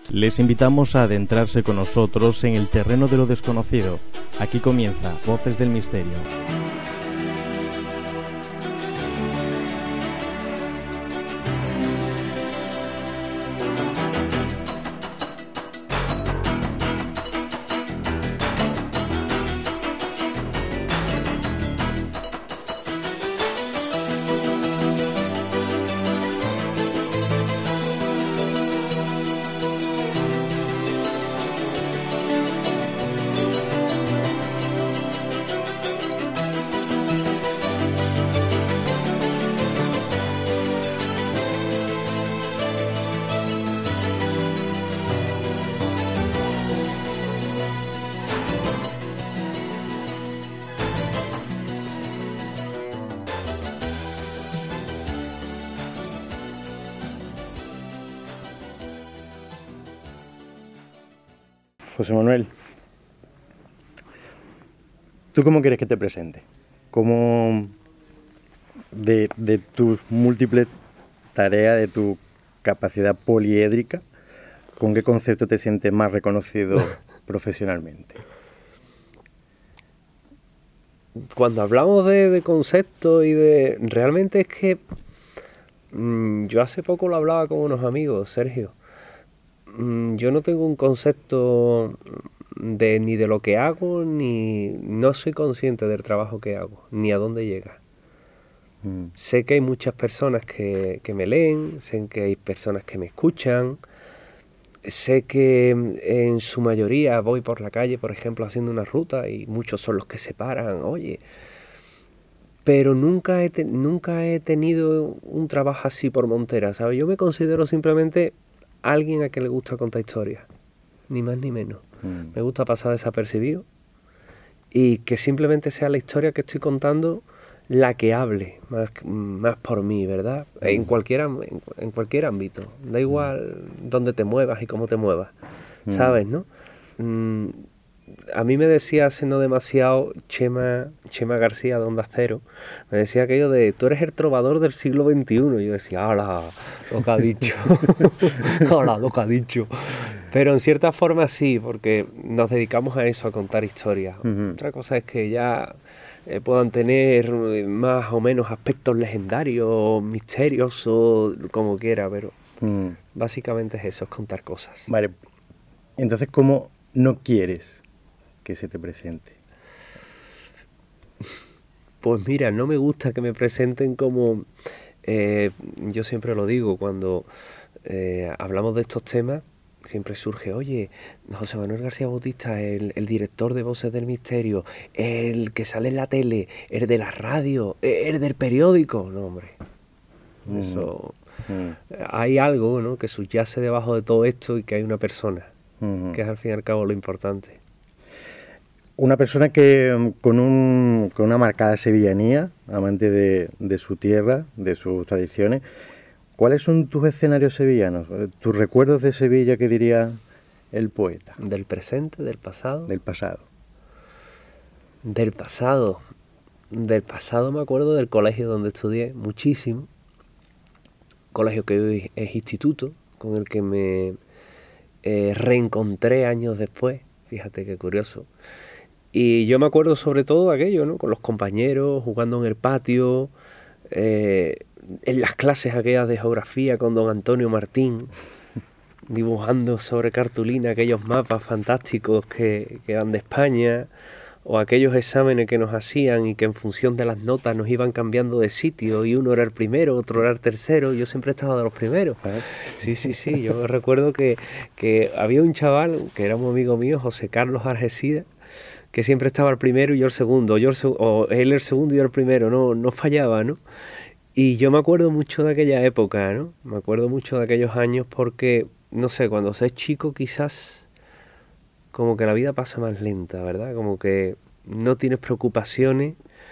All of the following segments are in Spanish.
Les invitamos a adentrarse con nosotros en el terreno de lo desconocido. Aquí comienza Voces del Misterio. José Manuel, ¿tú cómo quieres que te presente? ¿Cómo de tus múltiples tareas, de tu capacidad poliédrica, con qué concepto te sientes más reconocido profesionalmente? Cuando hablamos de conceptos y de... Realmente es que yo hace poco lo hablaba con unos amigos, Sergio. Yo no tengo un concepto ni de lo que hago, ni no soy consciente del trabajo que hago, ni a dónde llega. Sé que hay muchas personas que me leen, sé que hay personas que me escuchan, sé que en su mayoría voy por la calle, por ejemplo, haciendo una ruta y muchos son los que se paran, oye, pero nunca he tenido un trabajo así por montera, ¿sabes? Yo me considero simplemente alguien a que le gusta contar historias, ni más ni menos. Me gusta pasar desapercibido y que simplemente sea la historia que estoy contando la que hable más por mí, ¿verdad? En cualquier ámbito, da igual dónde te muevas y cómo te muevas, ¿sabes, no? A mí me decía hace no demasiado Chema García de Onda Cero, me decía aquello de tú eres el trovador del siglo XXI. Y yo decía, ¡hala! Lo que ha dicho. ¡Hala! Lo que ha dicho. Pero en cierta forma sí, porque nos dedicamos a eso, a contar historias. Otra cosa es que ya puedan tener más o menos aspectos legendarios, misteriosos, como quiera, pero básicamente es eso, es contar cosas. Vale, entonces, ¿cómo no quieres que se te presente? Pues mira, no me gusta que me presenten como... yo siempre lo digo, cuando hablamos de estos temas, siempre surge, oye, José Manuel García Bautista, el director de Voces del Misterio, el que sale en la tele, el de la radio, el del periódico. No, hombre, eso... Hay algo, ¿no?, que subyace debajo de todo esto y que hay una persona, que es al fin y al cabo lo importante. Una persona que con una marcada sevillanía, amante de su tierra, de sus tradiciones. ¿Cuáles son tus escenarios sevillanos? ¿Tus recuerdos de Sevilla, que diría el poeta? ¿Del presente, del pasado? Del pasado. Del pasado. Del pasado me acuerdo del colegio donde estudié muchísimo. Colegio que hoy es instituto, con el que me reencontré años después. Fíjate qué curioso. Y yo me acuerdo sobre todo de aquello, ¿no?, con los compañeros, jugando en el patio, en las clases aquellas de geografía con don Antonio Martín, dibujando sobre cartulina aquellos mapas fantásticos que van de España, o aquellos exámenes que nos hacían y que en función de las notas nos iban cambiando de sitio, y uno era el primero, otro era el tercero. Yo siempre estaba de los primeros. Sí, yo recuerdo que había un chaval que era un amigo mío, José Carlos Argesida, que siempre estaba el primero y yo el segundo, o él el segundo y yo el primero, no fallaba, ¿no? Y yo me acuerdo mucho de aquella época, ¿no? Me acuerdo mucho de aquellos años porque, no sé, cuando se es chico quizás como que la vida pasa más lenta, ¿verdad? Como que no tienes preocupaciones,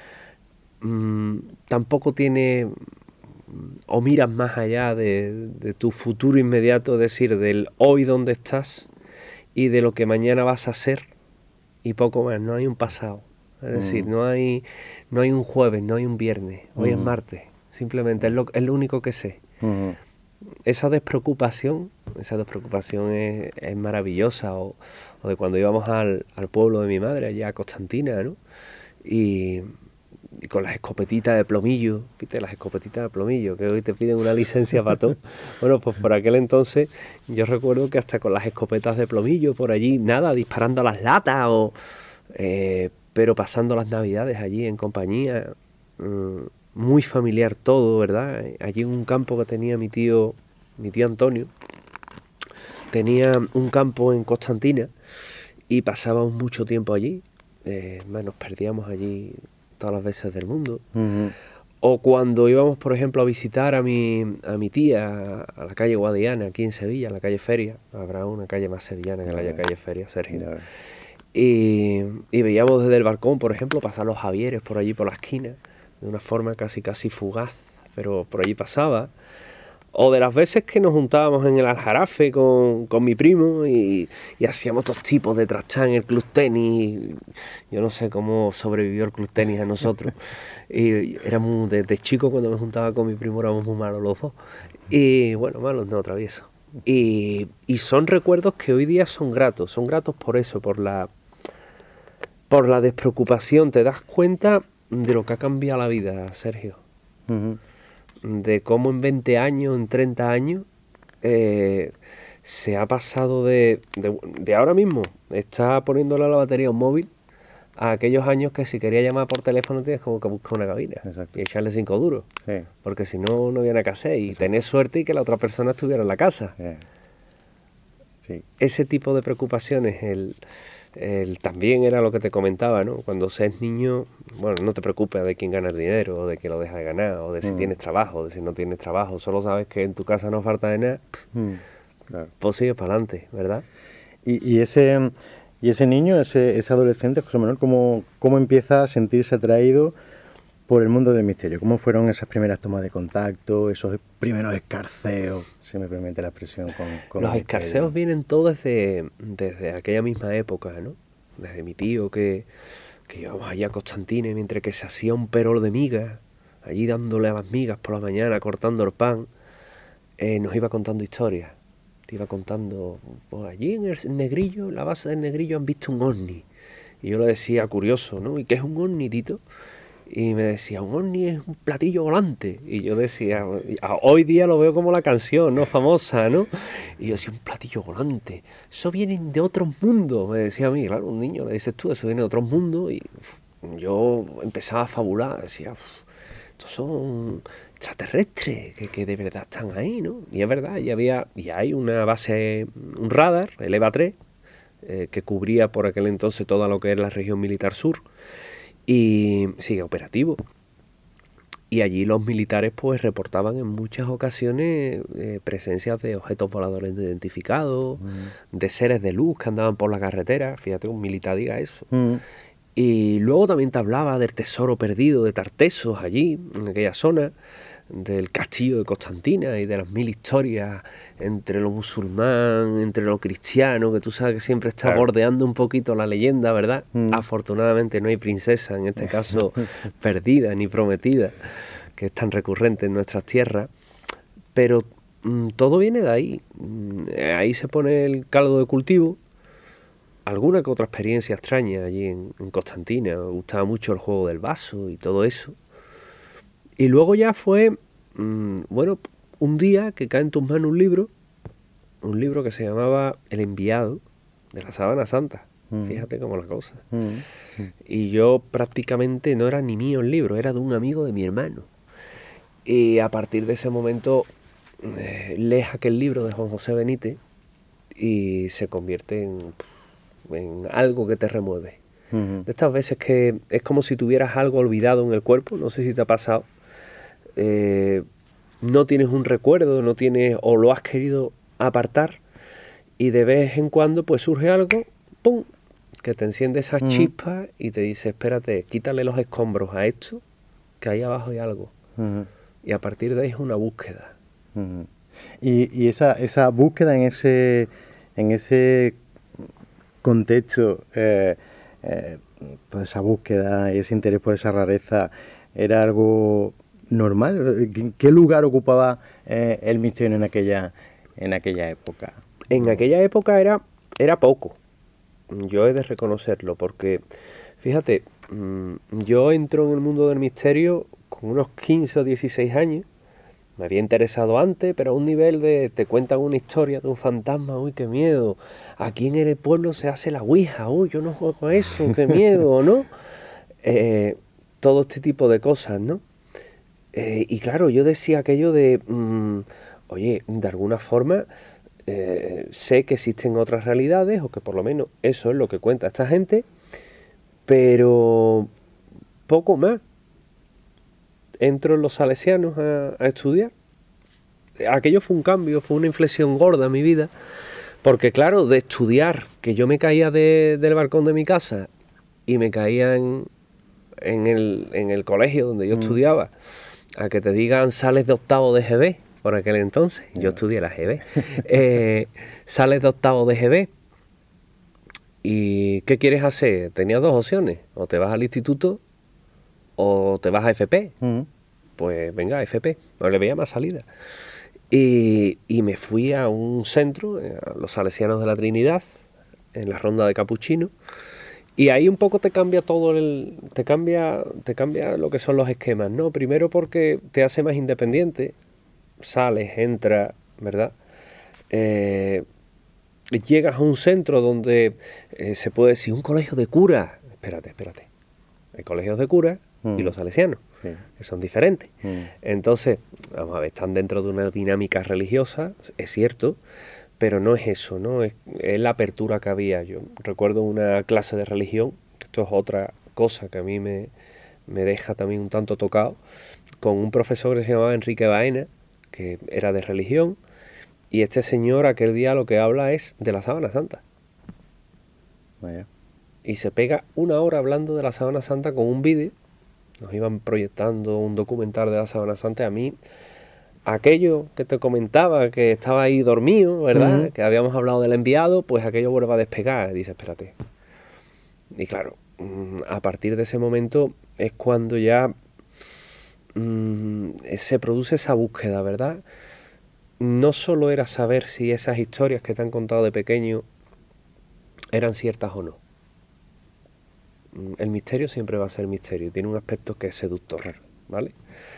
tampoco tienes o miras más allá de tu futuro inmediato, es decir, del hoy donde estás y de lo que mañana vas a ser, y poco más. No hay un pasado, es decir, no hay un jueves, no hay un viernes, hoy es martes, simplemente es lo único que sé. esa despreocupación es maravillosa. O de cuando íbamos al pueblo de mi madre, allá a Constantina, ¿no? Y con las escopetitas de plomillo, ¿viste? Las escopetitas de plomillo, que hoy te piden una licencia para todo. Bueno, pues por aquel entonces yo recuerdo que hasta con las escopetas de plomillo por allí, nada, disparando a las latas, pero pasando las navidades allí en compañía, muy familiar todo, ¿verdad? Allí en un campo que tenía mi tío Antonio, tenía un campo en Constantina y pasábamos mucho tiempo allí. Nos perdíamos allí todas las veces del mundo. Uh-huh. O cuando íbamos, por ejemplo, a visitar a mi tía a la calle Guadiana, aquí en Sevilla, en la calle Feria. Habrá una calle más sevillana que la calle Feria, Sergio. Y veíamos desde el balcón, por ejemplo, pasar los Javieres por allí, por la esquina, de una forma casi fugaz, pero por allí pasaba. O de las veces que nos juntábamos en el Aljarafe con mi primo y hacíamos todos tipos de trastán en el club tenis. Yo no sé cómo sobrevivió el club tenis a nosotros. Y éramos desde chico, cuando me juntaba con mi primo, éramos muy malos los dos. Y bueno, malos no, traviesos. Y son recuerdos que hoy día son gratos por eso, por la despreocupación. Te das cuenta de lo que ha cambiado la vida, Sergio. Uh-huh. De cómo en 20 años, en 30 años, se ha pasado de ahora mismo, está poniéndole a la batería un móvil, a aquellos años que si quería llamar por teléfono tienes como que buscar una cabina. Exacto. Y echarle 5 duros, sí. Porque si no, no había nada que hacer, y tener suerte y que la otra persona estuviera en la casa. Sí. Ese tipo de preocupaciones, también era lo que te comentaba, ¿no? Cuando seas niño, bueno, no te preocupes de quién gana el dinero, o de quién lo deja de ganar, o de si tienes trabajo, o de si no tienes trabajo. Solo sabes que en tu casa no falta de nada. Claro. Pues sigues para adelante, ¿verdad? Y ese niño, ese adolescente, José Manuel, ¿cómo empieza a sentirse atraído por el mundo del misterio? ¿Cómo fueron esas primeras tomas de contacto, esos primeros escarceos, si me permite la expresión, con los escarceos vienen todos desde aquella misma época, ¿no? Desde mi tío que íbamos allá a Constantina, mientras que se hacía un perol de migas, allí dándole a las migas por la mañana, cortando el pan, nos iba contando historias. Te iba contando, pues allí en el Negrillo, en la base del Negrillo, han visto un ovni. Y yo le decía, curioso, ¿no? ¿Y qué es un ovni, Tito? Y me decía, un ovni es un platillo volante. Y yo decía, hoy día lo veo como la canción, ¿no? Famosa, ¿no? Y yo decía, un platillo volante. Eso viene de otros mundos. Me decía a mí, claro, un niño, le dices tú, eso viene de otros mundos. Y yo empezaba a fabular, decía, estos son extraterrestres, que de verdad están ahí, ¿no? Y es verdad, y hay una base, un radar, el EVA 3, que cubría por aquel entonces toda lo que es la región militar sur, y sigue operativo. Y allí los militares pues reportaban en muchas ocasiones presencias de objetos voladores no identificados, de seres de luz que andaban por la carretera. Fíjate, un militar diga eso. Y luego también te hablaba del tesoro perdido de Tartesos allí, en aquella zona, del castillo de Constantina y de las 1000 historias entre lo musulmán, entre lo cristiano, que tú sabes que siempre está bordeando un poquito la leyenda, ¿verdad? Afortunadamente no hay princesa, en este caso perdida ni prometida, que es tan recurrente en nuestras tierras, pero todo viene de ahí. Ahí se pone el caldo de cultivo. Alguna que otra experiencia extraña allí en Constantina. Me gustaba mucho el juego del vaso y todo eso. Y luego ya fue, un día que cae en tus manos un libro que se llamaba El enviado, de la Sábana Santa. Fíjate cómo la cosa. Y yo prácticamente no era ni mío el libro, era de un amigo de mi hermano. Y a partir de ese momento lees aquel libro de Juan José Benítez y se convierte en algo que te remueve. De estas veces que es como si tuvieras algo olvidado en el cuerpo, no sé si te ha pasado. No tienes un recuerdo, no tienes, o lo has querido apartar, y de vez en cuando pues surge algo, ¡pum!, que te enciende esa chispa y te dice, espérate, quítale los escombros a esto, que ahí abajo hay algo. Y a partir de ahí es una búsqueda. Y esa búsqueda en ese contexto, toda esa búsqueda y ese interés por esa rareza, ¿era algo normal? ¿Qué lugar ocupaba el misterio en aquella época? En aquella época era poco. Yo he de reconocerlo, porque, fíjate, yo entro en el mundo del misterio con unos 15 o 16 años. Me había interesado antes, pero a un nivel de te cuentan una historia de un fantasma, uy, qué miedo. Aquí en el pueblo se hace la ouija, uy, yo no juego a eso, qué miedo, ¿no? Todo este tipo de cosas, ¿no? Y claro, yo decía aquello de, oye, de alguna forma sé que existen otras realidades, o que por lo menos eso es lo que cuenta esta gente, pero poco más. Entro en los salesianos a estudiar. Aquello fue un cambio, fue una inflexión gorda en mi vida, porque claro, de estudiar, que yo me caía del balcón de mi casa y me caía en el colegio donde yo estudiaba, a que te digan sales de octavo de GB, por aquel entonces, yo estudié la GB, sales de octavo de GB, ¿y qué quieres hacer? Tenías dos opciones, o te vas al instituto o te vas a FP. Pues venga, FP, no le veía más salida. Y me fui a un centro, a los Salesianos de la Trinidad, en la Ronda de Capuchino, y ahí un poco te cambia todo, te cambia lo que son los esquemas, ¿no? Primero porque te hace más independiente, sales, entras, ¿verdad? Llegas a un centro donde se puede decir un colegio de curas. Espérate. Hay colegios de curas y los salesianos, que son diferentes. Entonces, vamos a ver, están dentro de una dinámica religiosa, es cierto, pero no es eso, ¿no? Es la apertura que había. Yo recuerdo una clase de religión, esto es otra cosa que a mí me deja también un tanto tocado, con un profesor que se llamaba Enrique Baena, que era de religión, y este señor aquel día lo que habla es de la Sábana Santa. Vaya. Y se pega 1 hora hablando de la Sábana Santa con un vídeo. Nos iban proyectando un documental de la Sábana Santa. A mí, aquello que te comentaba, que estaba ahí dormido, ¿verdad? Que habíamos hablado del enviado, pues aquello vuelve a despegar. Dice, espérate. Y claro, a partir de ese momento es cuando ya se produce esa búsqueda, ¿verdad? No solo era saber si esas historias que te han contado de pequeño eran ciertas o no. El misterio siempre va a ser misterio, tiene un aspecto que es seductor, ¿vale?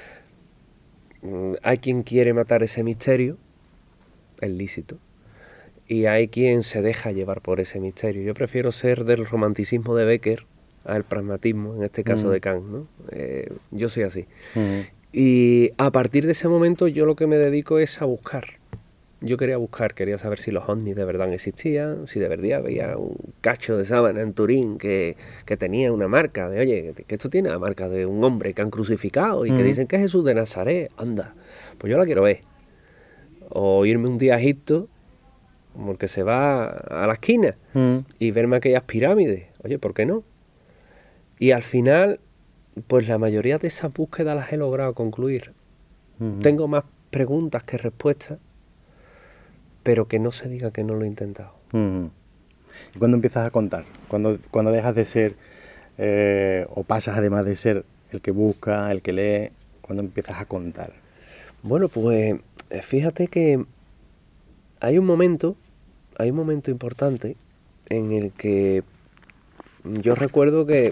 Hay quien quiere matar ese misterio, es lícito, y hay quien se deja llevar por ese misterio. Yo prefiero ser del romanticismo de Becker al pragmatismo, en este caso de Kant, ¿no? Yo soy así. Y a partir de ese momento yo lo que me dedico es a buscar. Yo quería saber si los ovnis de verdad existían, si de verdad había un cacho de sábana en Turín que tenía una marca de, oye, que esto tiene la marca de un hombre que han crucificado y que dicen que es Jesús de Nazaret. Anda, pues yo la quiero ver. O irme un día a Egipto, porque se va a la esquina, y verme aquellas pirámides. Oye, ¿por qué no? Y al final, pues la mayoría de esas búsquedas las he logrado concluir. Tengo más preguntas que respuestas, pero que no se diga que no lo he intentado. ¿Y cuándo empiezas a contar? ¿Cuándo dejas de ser, o pasas además de ser el que busca, el que lee, cuándo empiezas a contar? Bueno, pues fíjate que hay un momento importante en el que yo recuerdo que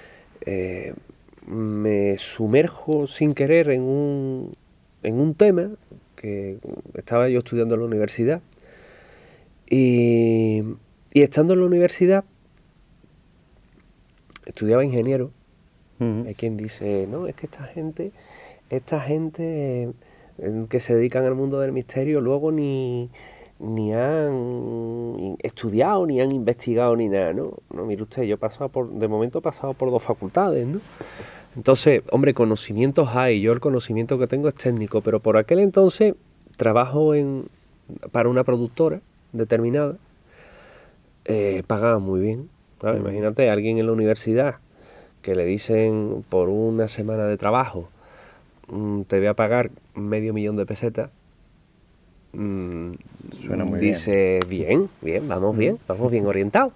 me sumerjo sin querer en un tema que estaba yo estudiando en la universidad, y estando en la universidad estudiaba ingeniero. Hay quien dice, no, es que esta gente que se dedican al mundo del misterio luego ni han estudiado, ni han investigado, ni nada, ¿no? No, mire usted, de momento he pasado por 2 facultades, ¿no? Entonces, hombre, conocimientos hay. Yo el conocimiento que tengo es técnico, pero por aquel entonces trabajo para una productora determinada. Pagaba muy bien. ¿Sabes? Imagínate a alguien en la universidad que le dicen por una semana de trabajo te voy a pagar $500,000 de pesetas. Suena muy dice, bien, vamos bien orientados.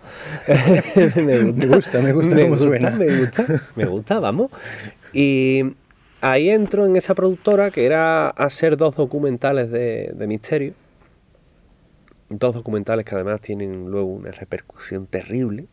me gusta cómo suena. Me gusta, vamos. Y ahí entro en esa productora que era hacer 2 documentales de misterio. 2 documentales que además tienen luego una repercusión terrible.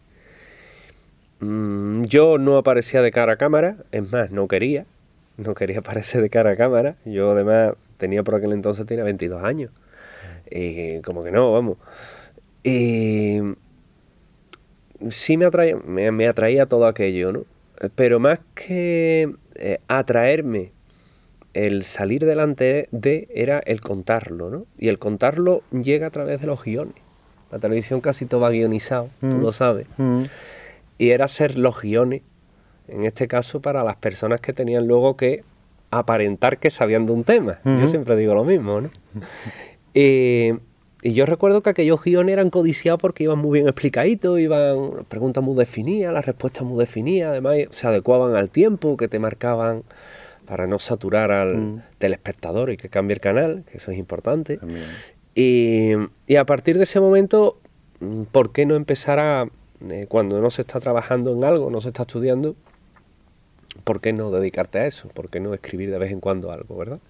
Yo no aparecía de cara a cámara, es más, no quería aparecer de cara a cámara. Yo además por aquel entonces tenía 22 años. Y como que no, vamos. Y sí me atraía todo aquello, ¿no? Pero más que atraerme el salir delante era el contarlo, ¿no? Y el contarlo llega a través de los guiones. La televisión casi todo va guionizado, tú lo sabes. Y era hacer los guiones, en este caso, para las personas que tenían luego que aparentar que sabían de un tema. Yo siempre digo lo mismo, ¿no? Y yo recuerdo que aquellos guiones eran codiciados porque iban muy bien explicaditos, iban preguntas muy definidas, las respuestas muy definidas, además se adecuaban al tiempo que te marcaban para no saturar al telespectador y que cambie el canal, que eso es importante. Y a partir de ese momento, ¿por qué no empezar cuando no se está trabajando en algo, no se está estudiando, ¿por qué no dedicarte a eso? ¿Por qué no escribir de vez en cuando algo, verdad?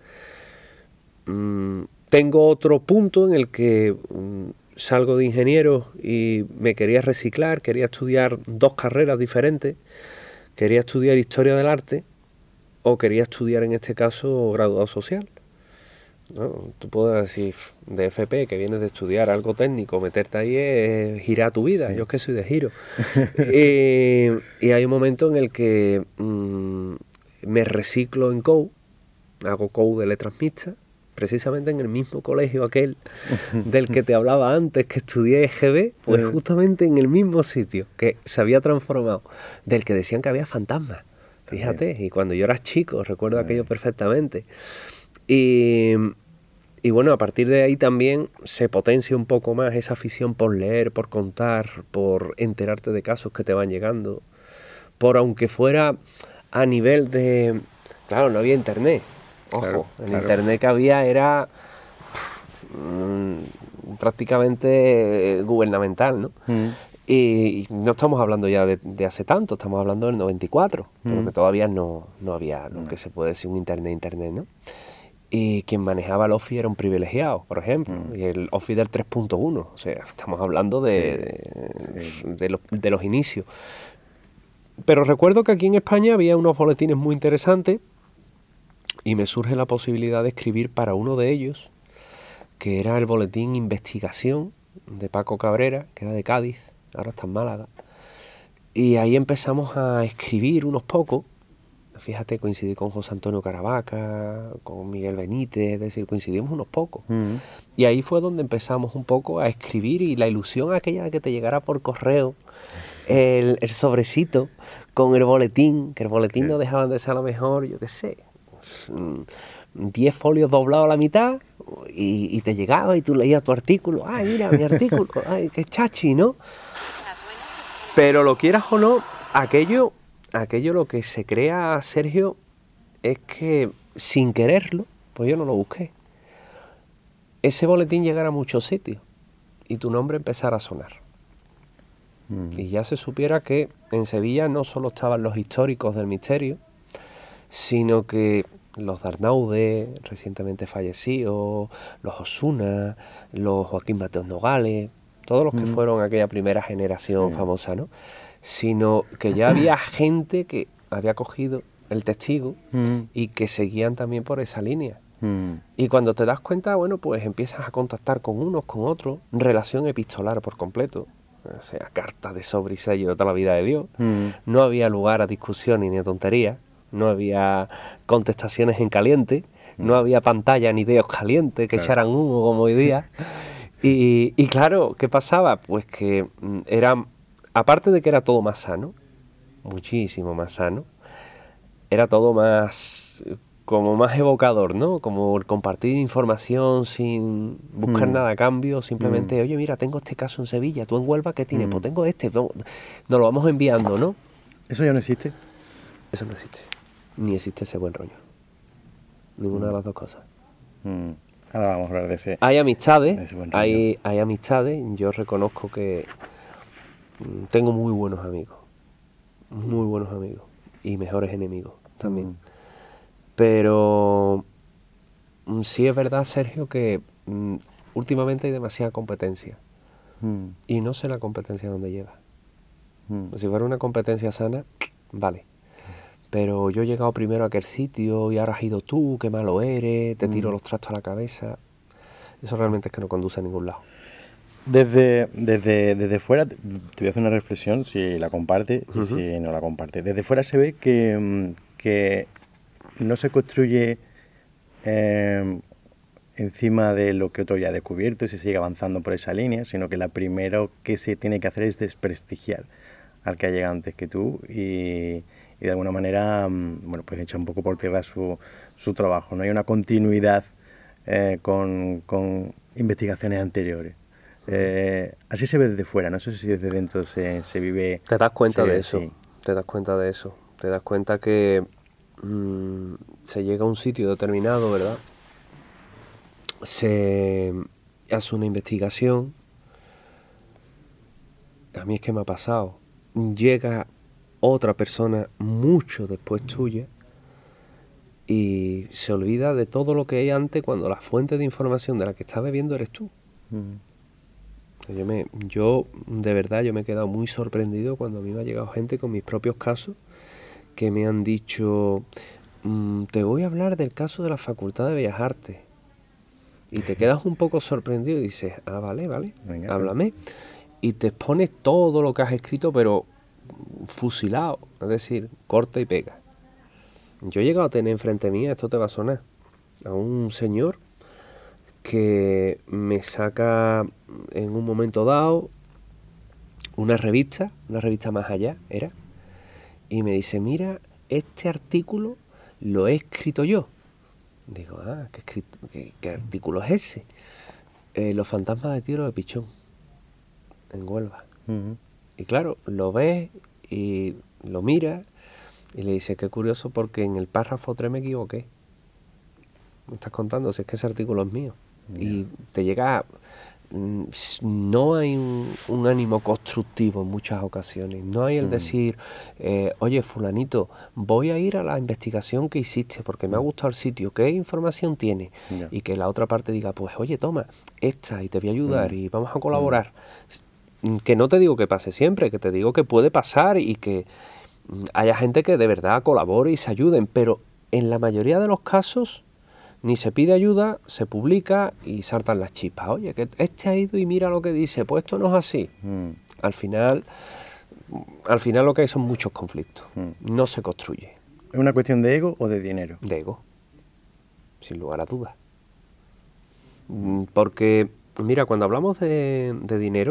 Tengo otro punto en el que salgo de ingeniero y me quería reciclar, quería estudiar 2 carreras diferentes, quería estudiar historia del arte o quería estudiar en este caso graduado social, ¿no? Tú puedes decir de FP que vienes de estudiar algo técnico, meterte ahí es girar tu vida, yo es que soy de giro. Y hay un momento en el que me reciclo en COU, hago COU de letras mixtas, precisamente en el mismo colegio aquel del que te hablaba antes, que estudié EGB, pues justamente en el mismo sitio que se había transformado, del que decían que había fantasmas, fíjate, y cuando yo era chico recuerdo aquello perfectamente. Y bueno, a partir de ahí también se potencia un poco más esa afición por leer, por contar, por enterarte de casos que te van llegando, por aunque fuera a nivel de... Claro, no había internet. Ojo, el internet que había era prácticamente gubernamental, ¿no? Y no estamos hablando ya de hace tanto, estamos hablando del 94, porque todavía no había lo que se puede decir un internet, ¿no? Y quien manejaba el Office era un privilegiado, por ejemplo, y el Office del 3.1, o sea, estamos hablando de los inicios. Pero recuerdo que aquí en España había unos boletines muy interesantes y me surge la posibilidad de escribir para uno de ellos, que era el boletín Investigación de Paco Cabrera, que era de Cádiz, ahora está en Málaga. Y ahí empezamos a escribir unos pocos. Fíjate, coincidí con José Antonio Caravaca, con Miguel Benítez, es decir, coincidimos unos pocos. Y ahí fue donde empezamos un poco a escribir, y la ilusión aquella de que te llegara por correo el sobrecito con el boletín, que el boletín no dejaban de ser a lo mejor, yo qué sé, 10 folios doblados a la mitad, y te llegaba y tú leías tu artículo. ¡Ay, mira, mi artículo! ¡Ay, qué chachi!, ¿no? Pero lo quieras o no, aquello lo que se crea, Sergio, es que sin quererlo, pues yo no lo busqué, ese boletín llegara a muchos sitios y tu nombre empezara a sonar. Y ya se supiera que en Sevilla no solo estaban los históricos del misterio, sino que los Darnaude, recientemente fallecidos, los Osuna, los Joaquín Mateos Nogales, todos los que fueron aquella primera generación famosa, ¿no? Sino que ya había gente que había cogido el testigo y que seguían también por esa línea. Y cuando te das cuenta, bueno, pues empiezas a contactar con unos, con otros, relación epistolar por completo, o sea, cartas de sobre y sello de toda la vida de Dios. No había lugar a discusión ni a tonterías, no había contestaciones en caliente, no había pantalla ni dedos calientes que echaran humo como hoy día. Y claro, ¿qué pasaba? Pues que era, aparte de que era todo más sano, muchísimo más sano, era todo más, como más evocador, ¿no? Como el compartir información sin buscar nada a cambio, simplemente, oye, mira, tengo este caso en Sevilla, tú en Huelva, ¿qué tienes? Pues tengo este, nos lo vamos enviando, ¿no? ¿Eso ya no existe? Eso no existe, ni existe ese buen rollo, ninguna de las dos cosas. Ahora vamos a hablar de ese. Hay amistades, hay amistades, yo reconozco que tengo muy buenos amigos y mejores enemigos también. Pero sí es verdad, Sergio, que últimamente hay demasiada competencia. Y no sé la competencia dónde lleva. Si fuera una competencia sana, vale. Pero yo he llegado primero a aquel sitio y ahora has ido tú, qué malo eres, te tiro los trastos a la cabeza. Eso realmente es que no conduce a ningún lado. Desde fuera, te voy a hacer una reflexión, si la comparte y si no la comparte. Desde fuera se ve que no se construye encima de lo que otro ya ha descubierto y se sigue avanzando por esa línea, sino que la primero que se tiene que hacer es desprestigiar al que ha llegado antes que tú y de alguna manera, bueno, pues echa un poco por tierra su trabajo. No hay una continuidad con investigaciones anteriores. Así se ve desde fuera, no sé si desde dentro se vive... Te das cuenta de eso, así. te das cuenta de eso. Te das cuenta que se llega a un sitio determinado, ¿verdad? Se hace una investigación. A mí es que me ha pasado. Llega otra persona mucho después tuya y se olvida de todo lo que hay antes cuando la fuente de información de la que está bebiendo eres tú. Yo de verdad me he quedado muy sorprendido cuando a mí me ha llegado gente con mis propios casos que me han dicho, te voy a hablar del caso de la Facultad de Bellas Artes. Y te quedas un poco sorprendido y dices, vale, venga, háblame. Y te expones todo lo que has escrito, pero fusilado, es decir, corta y pega. Yo he llegado a tener enfrente mía, esto te va a sonar, a un señor que me saca en un momento dado una revista Más Allá era, y me dice, mira, este artículo lo he escrito yo. Digo, ¿qué artículo es ese? Los fantasmas de Tiro de Pichón, en Huelva. Y claro, lo ves y lo miras y le dices, qué curioso porque en el párrafo 3 me equivoqué. Me estás contando, si es que ese artículo es mío. Y te llega... No hay un ánimo constructivo en muchas ocasiones. No hay el decir, oye, fulanito, voy a ir a la investigación que hiciste porque me ha gustado el sitio, ¿qué información tiene? Y que la otra parte diga, pues oye, toma, esta y te voy a ayudar y vamos a colaborar. Que no te digo que pase siempre, que te digo que puede pasar y que haya gente que de verdad colabore y se ayuden, pero en la mayoría de los casos ni se pide ayuda, se publica y saltan las chispas. Oye, que este ha ido y mira lo que dice, pues esto no es así. Al final lo que hay son muchos conflictos. No se construye. ¿Es una cuestión de ego o de dinero? De ego, sin lugar a dudas. Porque, mira, cuando hablamos de dinero,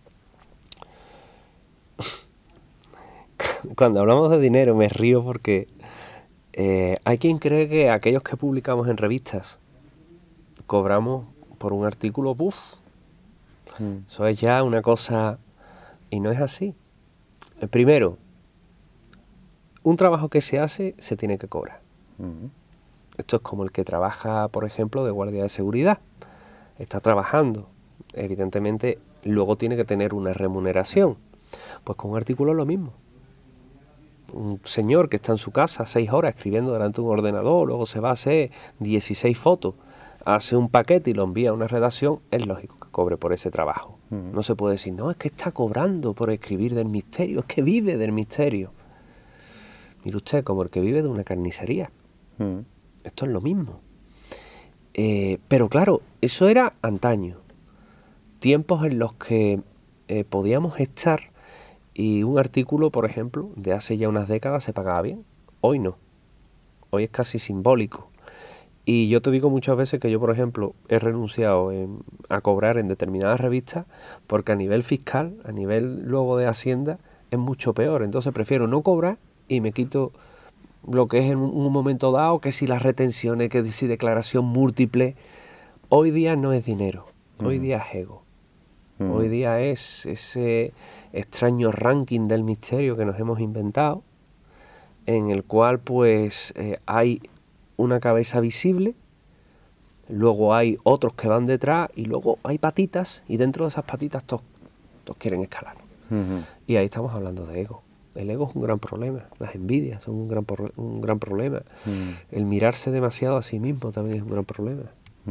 cuando hablamos de dinero me río porque hay quien cree que aquellos que publicamos en revistas cobramos por un artículo, eso es ya una cosa, y no es así. Primero, un trabajo que se hace se tiene que cobrar. Esto es como el que trabaja, por ejemplo, de guardia de seguridad. Está trabajando, evidentemente luego tiene que tener una remuneración. Pues con un artículo es lo mismo. Un señor que está en su casa 6 horas escribiendo delante de un ordenador, luego se va a hacer 16 fotos, hace un paquete y lo envía a una redacción, es lógico que cobre por ese trabajo. No se puede decir, no, es que está cobrando por escribir del misterio, es que vive del misterio. Mire usted, como el que vive de una carnicería. Esto es lo mismo. Pero claro, eso era antaño. Tiempos en los que podíamos estar y un artículo, por ejemplo, de hace ya unas décadas se pagaba bien. Hoy no. Hoy es casi simbólico. Y yo te digo muchas veces que yo, por ejemplo, he renunciado a cobrar en determinadas revistas porque a nivel fiscal, a nivel luego de Hacienda, es mucho peor. Entonces prefiero no cobrar y me quito lo que es en un momento dado, que si las retenciones, que si declaración múltiple. Hoy día no es dinero. Hoy día es ego. Hoy día es ese extraño ranking del misterio que nos hemos inventado, en el cual pues hay una cabeza visible, luego hay otros que van detrás y luego hay patitas y dentro de esas patitas todos quieren escalar. Y ahí estamos hablando de ego. El ego es un gran problema, las envidias son un gran problema. El mirarse demasiado a sí mismo también es un gran problema.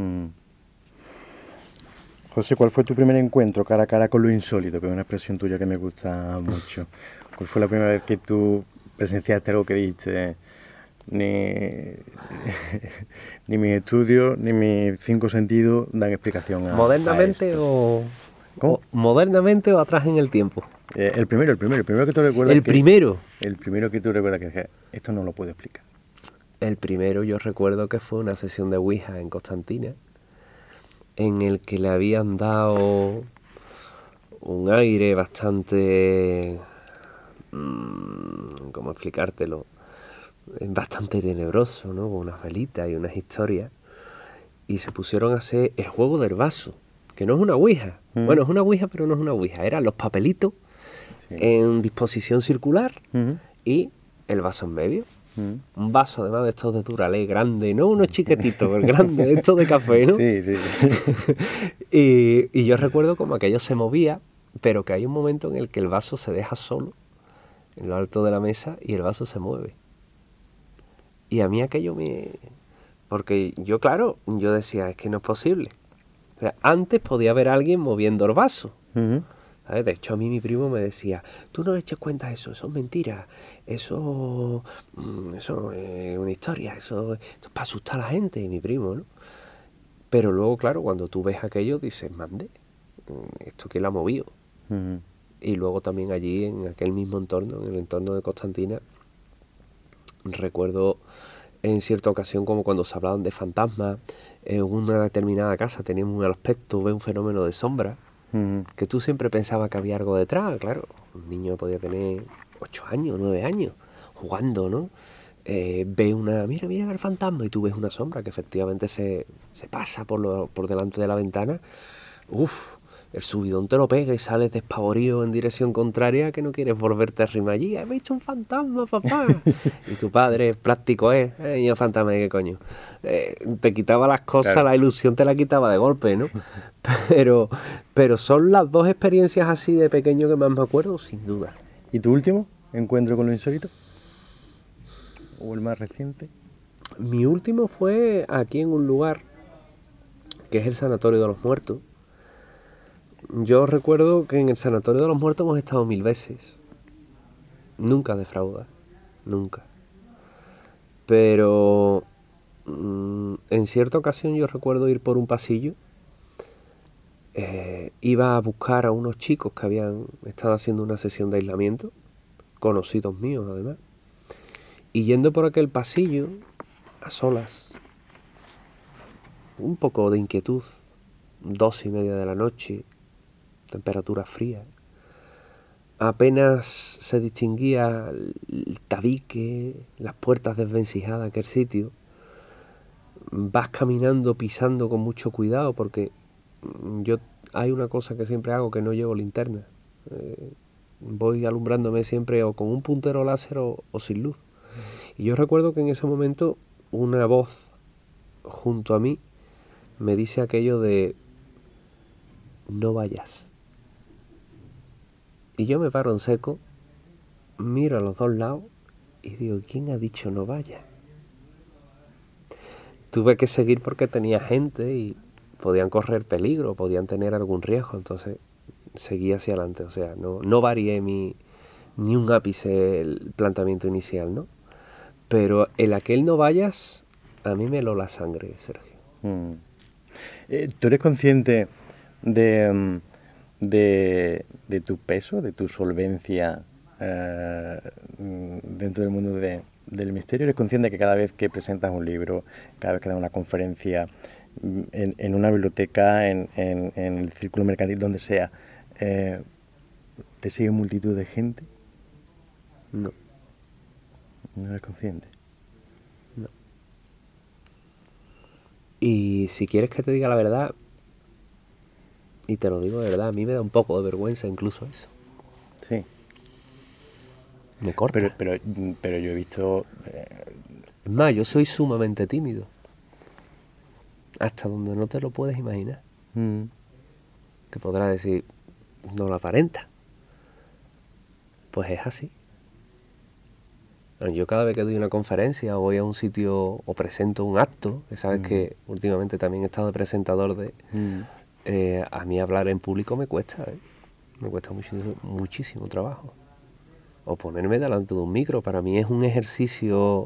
José, ¿cuál fue tu primer encuentro cara a cara con lo insólito? Que es una expresión tuya que me gusta mucho. ¿Cuál fue la primera vez que tú presenciaste algo que dijiste? Ni mis estudios, ni mis 5 sentidos dan explicación a ¿Modernamente esto. ¿Cómo? ¿Modernamente o atrás en el tiempo? El primero que tú recuerdas. El primero que tú recuerdas que esto no lo puedo explicar. El primero yo recuerdo que fue una sesión de Ouija en Constantina, en el que le habían dado un aire bastante... ¿cómo explicártelo? Bastante tenebroso, ¿no? Con unas velitas y unas historias. Y se pusieron a hacer el juego del vaso, que no es una Ouija. Bueno, es una Ouija, pero no es una Ouija. Eran los papelitos en disposición circular y el vaso en medio. Un vaso además de estos de Duralé, grande, no unos chiquititos, el grande, estos de café, ¿no? Sí. y yo recuerdo como aquello se movía, pero que hay un momento en el que el vaso se deja solo en lo alto de la mesa y el vaso se mueve. Y a mí aquello me... Porque yo, claro, yo decía, es que no es posible. O sea, antes podía haber alguien moviendo el vaso. ¿Sabes? De hecho, a mí mi primo me decía, tú no le eches cuenta a eso es mentira, eso es una historia, eso es para asustar a la gente, mi primo, ¿no? Pero luego, claro, cuando tú ves aquello, dices, mande, ¿esto quién lo ha movido? Y luego también allí, en aquel mismo entorno, en el entorno de Constantina, recuerdo en cierta ocasión como cuando se hablaban de fantasmas, en una determinada casa teníamos un aspecto, un fenómeno de sombra, que tú siempre pensabas que había algo detrás. Claro, un niño podía tener 8 años, 9 años, jugando, ¿no? Ve mira el fantasma, y tú ves una sombra que efectivamente se pasa por delante de la ventana. El subidón te lo pega y sales despavorido en dirección contraria, que no quieres volverte a arrimar allí. ¿Has visto un fantasma, papá? Y tu padre, práctico es, yo fantasma, ¿qué coño? Te quitaba las cosas, claro. La ilusión te la quitaba de golpe, ¿no? Pero son las dos experiencias así de pequeño que más me acuerdo, sin duda. ¿Y tu último encuentro con lo insólito? ¿O el más reciente? Mi último fue aquí en un lugar que es el Sanatorio de los Muertos. Yo recuerdo que en el Sanatorio de los Muertos hemos estado 1000 veces. Nunca defrauda, nunca. Pero en cierta ocasión yo recuerdo ir por un pasillo. Iba a buscar a unos chicos que habían estado haciendo una sesión de aislamiento, conocidos míos además. Y yendo por aquel pasillo, a solas, un poco de inquietud, 2:30 de la noche, temperatura fría, apenas se distinguía el tabique, las puertas desvencijadas de aquel sitio. Vas caminando, pisando con mucho cuidado, porque hay una cosa que siempre hago, que no llevo linterna. Voy alumbrándome siempre o con un puntero láser o sin luz. Y yo recuerdo que en ese momento una voz junto a mí me dice aquello de no vayas. Y yo me paro en seco, miro a los dos lados y digo, ¿quién ha dicho no vaya? Tuve que seguir porque tenía gente y podían correr peligro, podían tener algún riesgo, entonces seguí hacia adelante. O sea, no varié ni un ápice el planteamiento inicial, ¿no? Pero el aquel no vayas, a mí me heló la sangre, Sergio. ¿Tú eres consciente de tu peso, de tu solvencia dentro del mundo del misterio? ¿Eres consciente de que cada vez que presentas un libro, cada vez que das una conferencia, en una biblioteca, en el círculo mercantil, donde sea, te sigue multitud de gente? No. ¿No eres consciente? No. Y si quieres que te diga la verdad, y te lo digo de verdad, a mí me da un poco de vergüenza incluso eso. Sí. Me corta. Pero yo he visto... Es más, yo soy sumamente tímido. Hasta donde no te lo puedes imaginar. Que podrás decir, no lo aparenta. Pues es así. Yo cada vez que doy una conferencia o voy a un sitio o presento un acto, que sabes que últimamente también he estado de presentador a mí hablar en público me cuesta, me cuesta muchísimo, muchísimo trabajo. O ponerme delante de un micro, para mí es un ejercicio,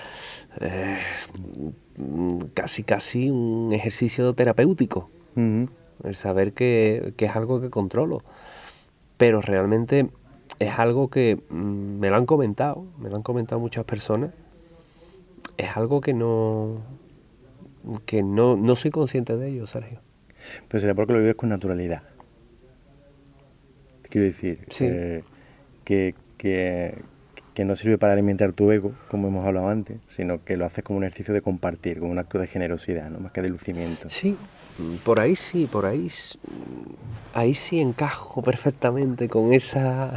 casi un ejercicio terapéutico, el saber que es algo que controlo, pero realmente es algo que me lo han comentado muchas personas, es algo que no soy consciente de ello, Sergio. Pero será porque lo vives con naturalidad. Quiero decir, Sí. Que no sirve para alimentar tu ego, como hemos hablado antes, sino que lo haces como un ejercicio de compartir, como un acto de generosidad, ¿no? Más que de lucimiento. Sí, ahí sí encajo perfectamente con esa...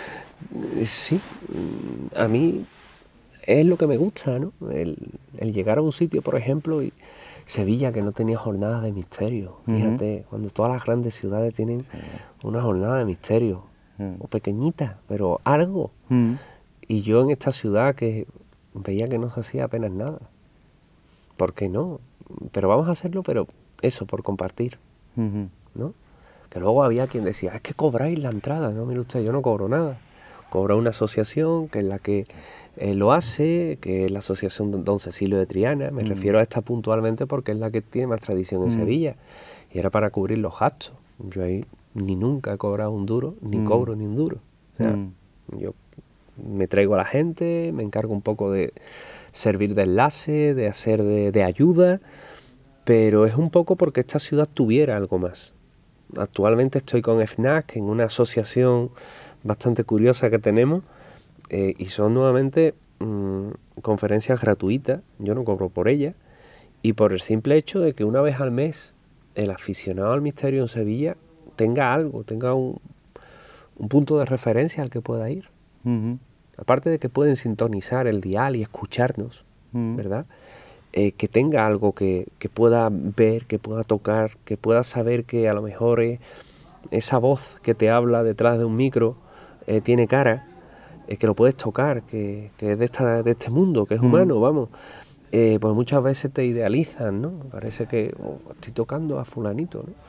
Sí, a mí es lo que me gusta, ¿no? El llegar a un sitio, por ejemplo, y Sevilla, que no tenía jornadas de misterio. Fíjate, cuando todas las grandes ciudades tienen una jornada de misterio, o pequeñita, pero algo. Y yo en esta ciudad que veía que no se hacía apenas nada. ¿Por qué no? Pero vamos a hacerlo, pero eso, por compartir, ¿no? Que luego había quien decía, es que cobráis la entrada. No, mire usted, yo no cobro nada. Cobra una asociación que es la que lo hace, que es la asociación Don Cecilio de Triana. Me refiero a esta puntualmente porque es la que tiene más tradición en Sevilla. Y era para cubrir los gastos. Yo ahí ni nunca he cobrado un duro, ni cobro ni un duro. O sea, yo me traigo a la gente, me encargo un poco de servir de enlace, de hacer de ayuda, pero es un poco porque esta ciudad tuviera algo más. Actualmente estoy con FNAC en una asociación bastante curiosa que tenemos y son nuevamente conferencias gratuitas, yo no cobro por ellas, y por el simple hecho de que una vez al mes el aficionado al misterio en Sevilla tenga algo, tenga un punto de referencia al que pueda ir. Aparte de que pueden sintonizar el dial y escucharnos, ¿verdad? Que tenga algo que pueda ver, que pueda tocar, que pueda saber que a lo mejor esa voz que te habla detrás de un micro tiene cara, que lo puedes tocar, que es de este mundo, que es humano, vamos. Pues muchas veces te idealizan, ¿no? Parece que estoy tocando a fulanito, ¿no?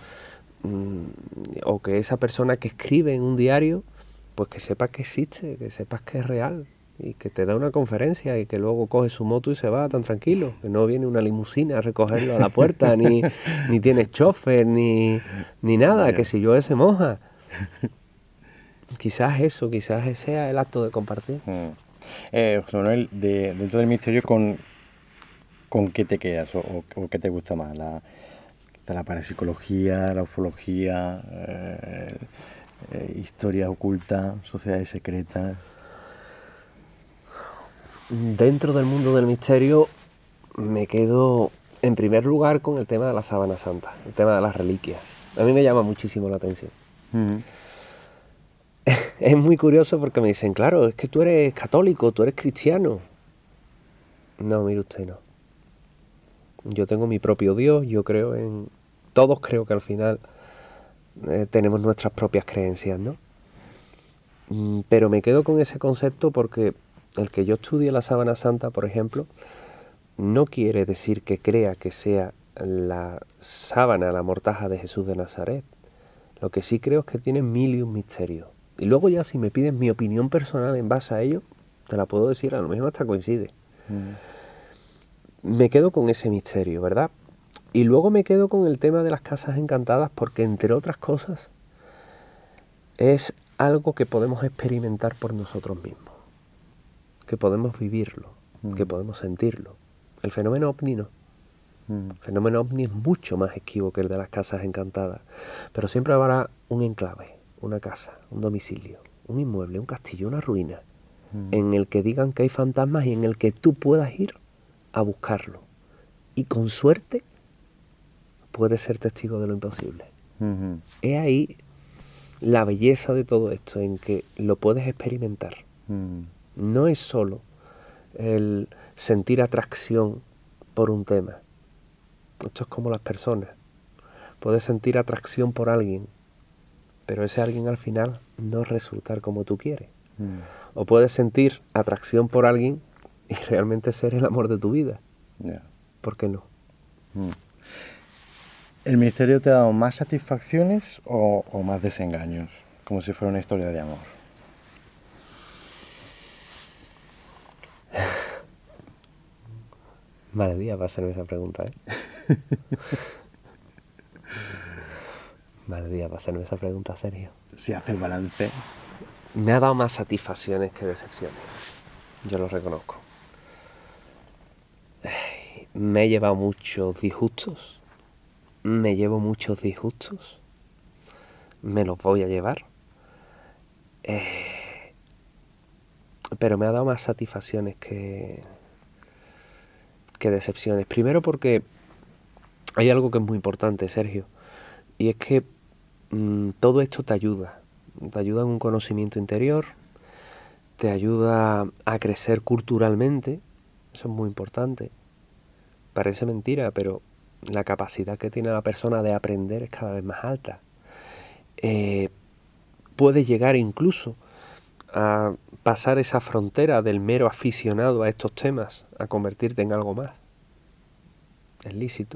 O que esa persona que escribe en un diario, pues que sepas que existe, que sepas que es real y que te da una conferencia y que luego coge su moto y se va tan tranquilo, que no viene una limusina a recogerlo a la puerta, ni tienes chofer, ni nada, que si llueve se moja. Quizás ese sea el acto de compartir. José Manuel, dentro del misterio, ¿con qué te quedas o qué te gusta más? La parapsicología, la ufología, historias ocultas, sociedades secretas. Dentro del mundo del misterio me quedo en primer lugar con el tema de la sábana santa, el tema de las reliquias. A mí me llama muchísimo la atención. Es muy curioso porque me dicen, claro, es que tú eres católico, tú eres cristiano. No, mire usted, no. Yo tengo mi propio Dios, yo creo en... Todos creo que al final tenemos nuestras propias creencias, ¿no? Pero me quedo con ese concepto porque el que yo estudie la sábana santa, por ejemplo, no quiere decir que crea que sea la sábana, la mortaja de Jesús de Nazaret. Lo que sí creo es que tiene mil y un misterios. Y luego ya si me pides mi opinión personal en base a ello, te la puedo decir, a lo mejor hasta coincide. Me quedo con ese misterio, ¿verdad? Y luego me quedo con el tema de las casas encantadas porque, entre otras cosas, es algo que podemos experimentar por nosotros mismos, que podemos vivirlo, que podemos sentirlo. El fenómeno ovni no. El fenómeno ovni es mucho más esquivo que el de las casas encantadas, pero siempre habrá un enclave, una casa, un domicilio, un inmueble, un castillo, una ruina, en el que digan que hay fantasmas y en el que tú puedas ir a buscarlo. Y con suerte puedes ser testigo de lo imposible. Es ahí la belleza de todo esto, en que lo puedes experimentar. No es solo el sentir atracción por un tema. Esto es como las personas. Puedes sentir atracción por alguien, pero ese alguien al final no resultar como tú quieres. O puedes sentir atracción por alguien y realmente ser el amor de tu vida. Ya. ¿Por qué no? ¿El misterio te ha dado más satisfacciones o más desengaños? Como si fuera una historia de amor. Madre mía, va a hacerme esa pregunta, ¿eh? Madre mía, va a hacerme esa pregunta, Sergio. Si hace el balance. Me ha dado más satisfacciones que decepciones. Yo lo reconozco. Me he llevado muchos disgustos. Me llevo muchos disgustos. Me los voy a llevar. Pero me ha dado más satisfacciones que decepciones. Primero porque hay algo que es muy importante, Sergio. Y es que todo esto te ayuda. Te ayuda en un conocimiento interior. Te ayuda a crecer culturalmente. Eso es muy importante. Parece mentira, pero la capacidad que tiene la persona de aprender es cada vez más alta. Puede llegar incluso a pasar esa frontera del mero aficionado a estos temas, a convertirte en algo más. Es lícito.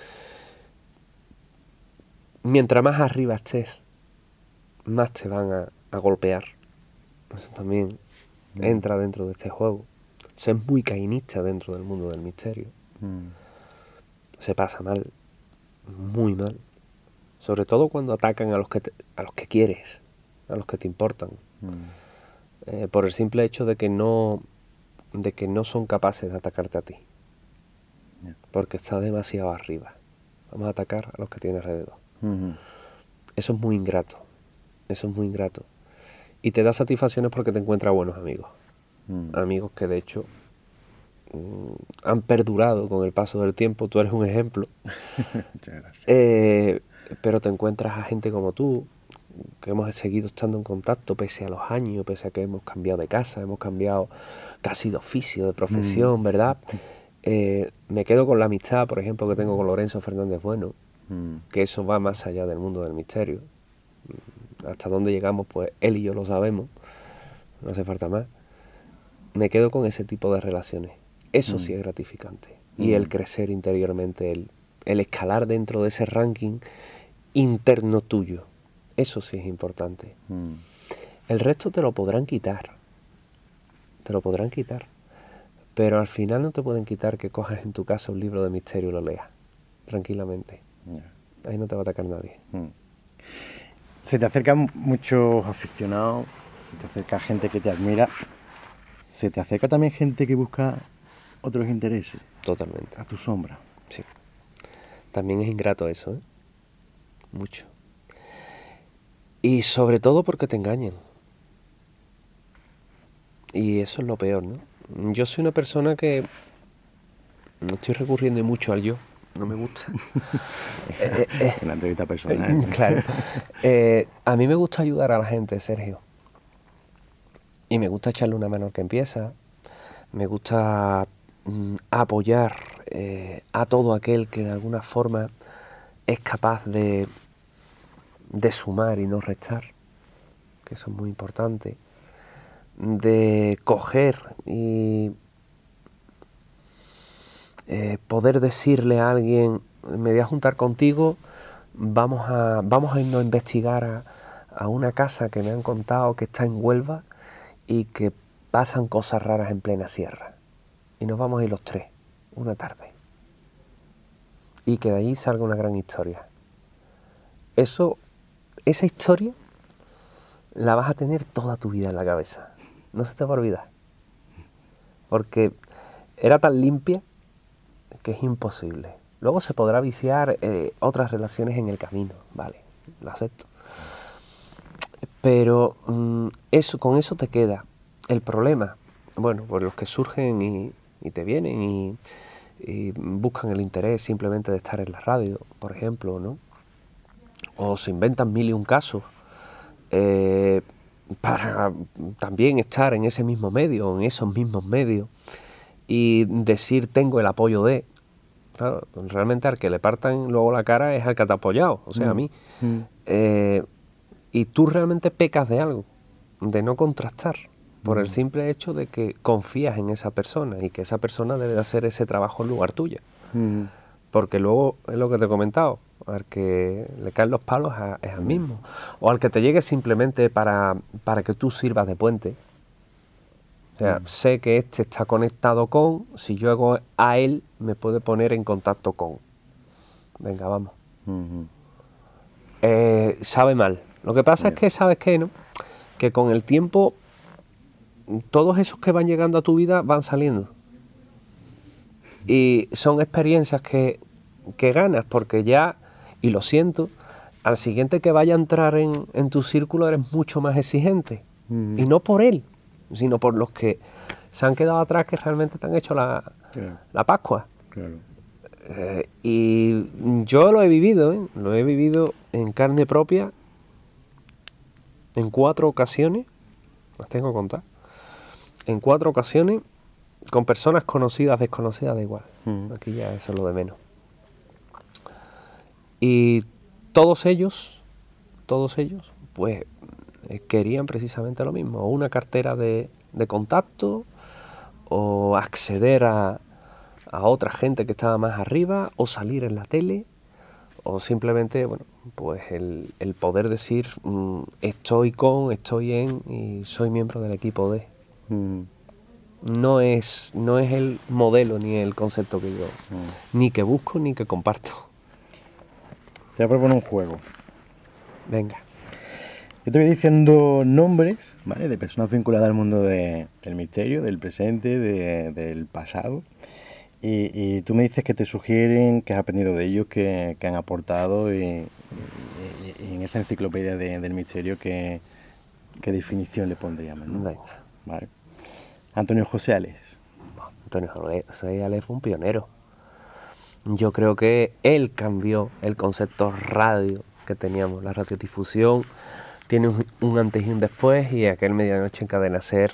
Mientras más arriba estés, más te van a golpear. Eso también entra dentro de este juego. Ser muy cainista dentro del mundo del misterio. Se pasa mal, muy mal. Sobre todo cuando atacan a los que quieres, a los que te importan. Por el simple hecho de que no son capaces de atacarte a ti. Porque estás demasiado arriba. Vamos a atacar a los que tienes alrededor. Eso es muy ingrato. Eso es muy ingrato. Y te da satisfacciones porque te encuentras buenos amigos. Amigos que de hecho han perdurado con el paso del tiempo. Tú eres un ejemplo. Muchas gracias. Pero te encuentras a gente como tú, que hemos seguido estando en contacto pese a los años, pese a que hemos cambiado de casa, hemos cambiado casi de oficio, de profesión, ¿verdad? Me quedo con la amistad, por ejemplo, que tengo con Lorenzo Fernández Bueno, que eso va más allá del mundo del misterio. Hasta dónde llegamos, pues él y yo lo sabemos, no hace falta más. Me quedo con ese tipo de relaciones. Eso sí es gratificante. Y el crecer interiormente, el escalar dentro de ese ranking interno tuyo. Eso sí es importante. El resto te lo podrán quitar. Te lo podrán quitar. Pero al final no te pueden quitar que cojas en tu casa un libro de misterio y lo leas. Tranquilamente. Ahí no te va a atacar nadie. Se te acercan muchos aficionados, se te acerca gente que te admira. Se te acerca también gente que busca otros intereses. Totalmente. A tu sombra. Sí. También es ingrato eso, ¿eh? Mucho. Y sobre todo porque te engañan. Y eso es lo peor, ¿no? Yo soy una persona que estoy recurriendo mucho al yo. No me gusta. Una entrevista personal. Claro. A mí me gusta ayudar a la gente, Sergio. Y me gusta echarle una mano al que empieza. Me gusta apoyar a todo aquel que de alguna forma es capaz de sumar y no restar, que eso es muy importante, de coger y poder decirle a alguien, me voy a juntar contigo, vamos a irnos a investigar a una casa que me han contado que está en Huelva y que pasan cosas raras en plena sierra. Y nos vamos a ir los tres, una tarde. Y que de ahí salga una gran historia. Esa historia la vas a tener toda tu vida en la cabeza. No se te va a olvidar. Porque era tan limpia que es imposible. Luego se podrá viciar otras relaciones en el camino. Vale, lo acepto. Pero con eso te queda. El problema, bueno, pues los que surgen y te vienen y buscan el interés simplemente de estar en la radio, por ejemplo, ¿no? O se inventan 1000 y un casos para también estar en ese mismo medio, en esos mismos medios, y decir tengo el apoyo de... Claro, realmente al que le partan luego la cara es al que te ha apoyado, o sea, a mí. Y tú realmente pecas de algo, de no contrastar. por el simple hecho de que confías en esa persona y que esa persona debe de hacer ese trabajo en lugar tuyo. Porque luego, es lo que te he comentado, al que le caen los palos es al mismo. O al que te llegue simplemente para que tú sirvas de puente. O sea, sé que este está conectado con, si yo hago a él, me puede poner en contacto con. Venga, vamos. Sabe mal. Lo que pasa es que, ¿sabes qué, no? Que con el tiempo, todos esos que van llegando a tu vida van saliendo. Y son experiencias que ganas, porque ya, y lo siento, al siguiente que vaya a entrar en tu círculo eres mucho más exigente. Y no por él, sino por los que se han quedado atrás, que realmente te han hecho la Pascua. Claro. Y yo lo he vivido en carne propia en 4 ocasiones, las tengo que contar, en 4 ocasiones, con personas conocidas, desconocidas, da igual. Aquí ya eso es lo de menos. Y todos ellos, pues querían precisamente lo mismo, o una cartera de contacto, o acceder a otra gente que estaba más arriba, o salir en la tele, o simplemente, bueno, pues el poder decir estoy en y soy miembro del equipo de. No es el modelo ni el concepto que yo ni que busco ni que comparto. Te voy a proponer un juego. Venga. Yo te voy diciendo nombres, ¿vale?, de personas vinculadas al mundo del misterio, del presente, del pasado. Y tú me dices que te sugieren, que has aprendido de ellos, que han aportado y en esa enciclopedia del misterio, ¿qué definición le pondríamos, ¿no? Venga. Vale. Antonio José Ales. Antonio José Ales fue un pionero. Yo creo que él cambió el concepto radio que teníamos. La radiodifusión tiene un antes y un después, y aquel Medianoche en Cadena Ser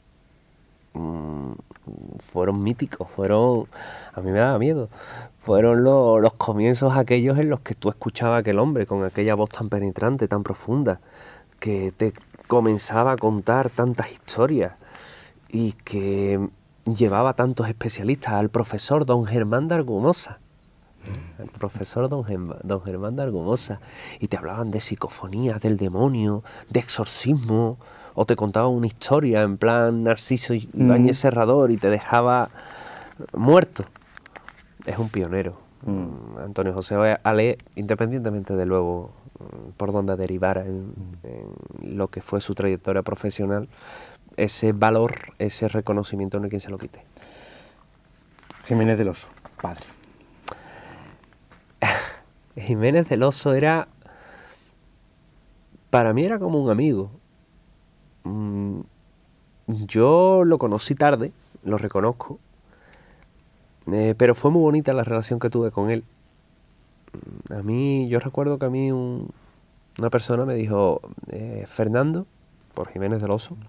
fueron míticos, a mí me daba miedo, fueron los comienzos aquellos en los que tú escuchabas a aquel hombre con aquella voz tan penetrante, tan profunda, que te comenzaba a contar tantas historias y que llevaba tantos especialistas, al profesor don Germán de Argumosa. El profesor don Germán de Argumosa, y te hablaban de psicofonías, del demonio, de exorcismo, o te contaban una historia en plan Narciso Ibáñez Serrador y te dejaba muerto. Es un pionero. Antonio José Ales, independientemente de luego por dónde derivara en lo que fue su trayectoria profesional, ese valor, ese reconocimiento no hay quien se lo quite. Jiménez del Oso, padre. Jiménez del Oso para mí era como un amigo. Yo lo conocí tarde, lo reconozco, pero fue muy bonita la relación que tuve con él. Yo recuerdo que a mí una persona me dijo, Fernando, por Jiménez del Oso,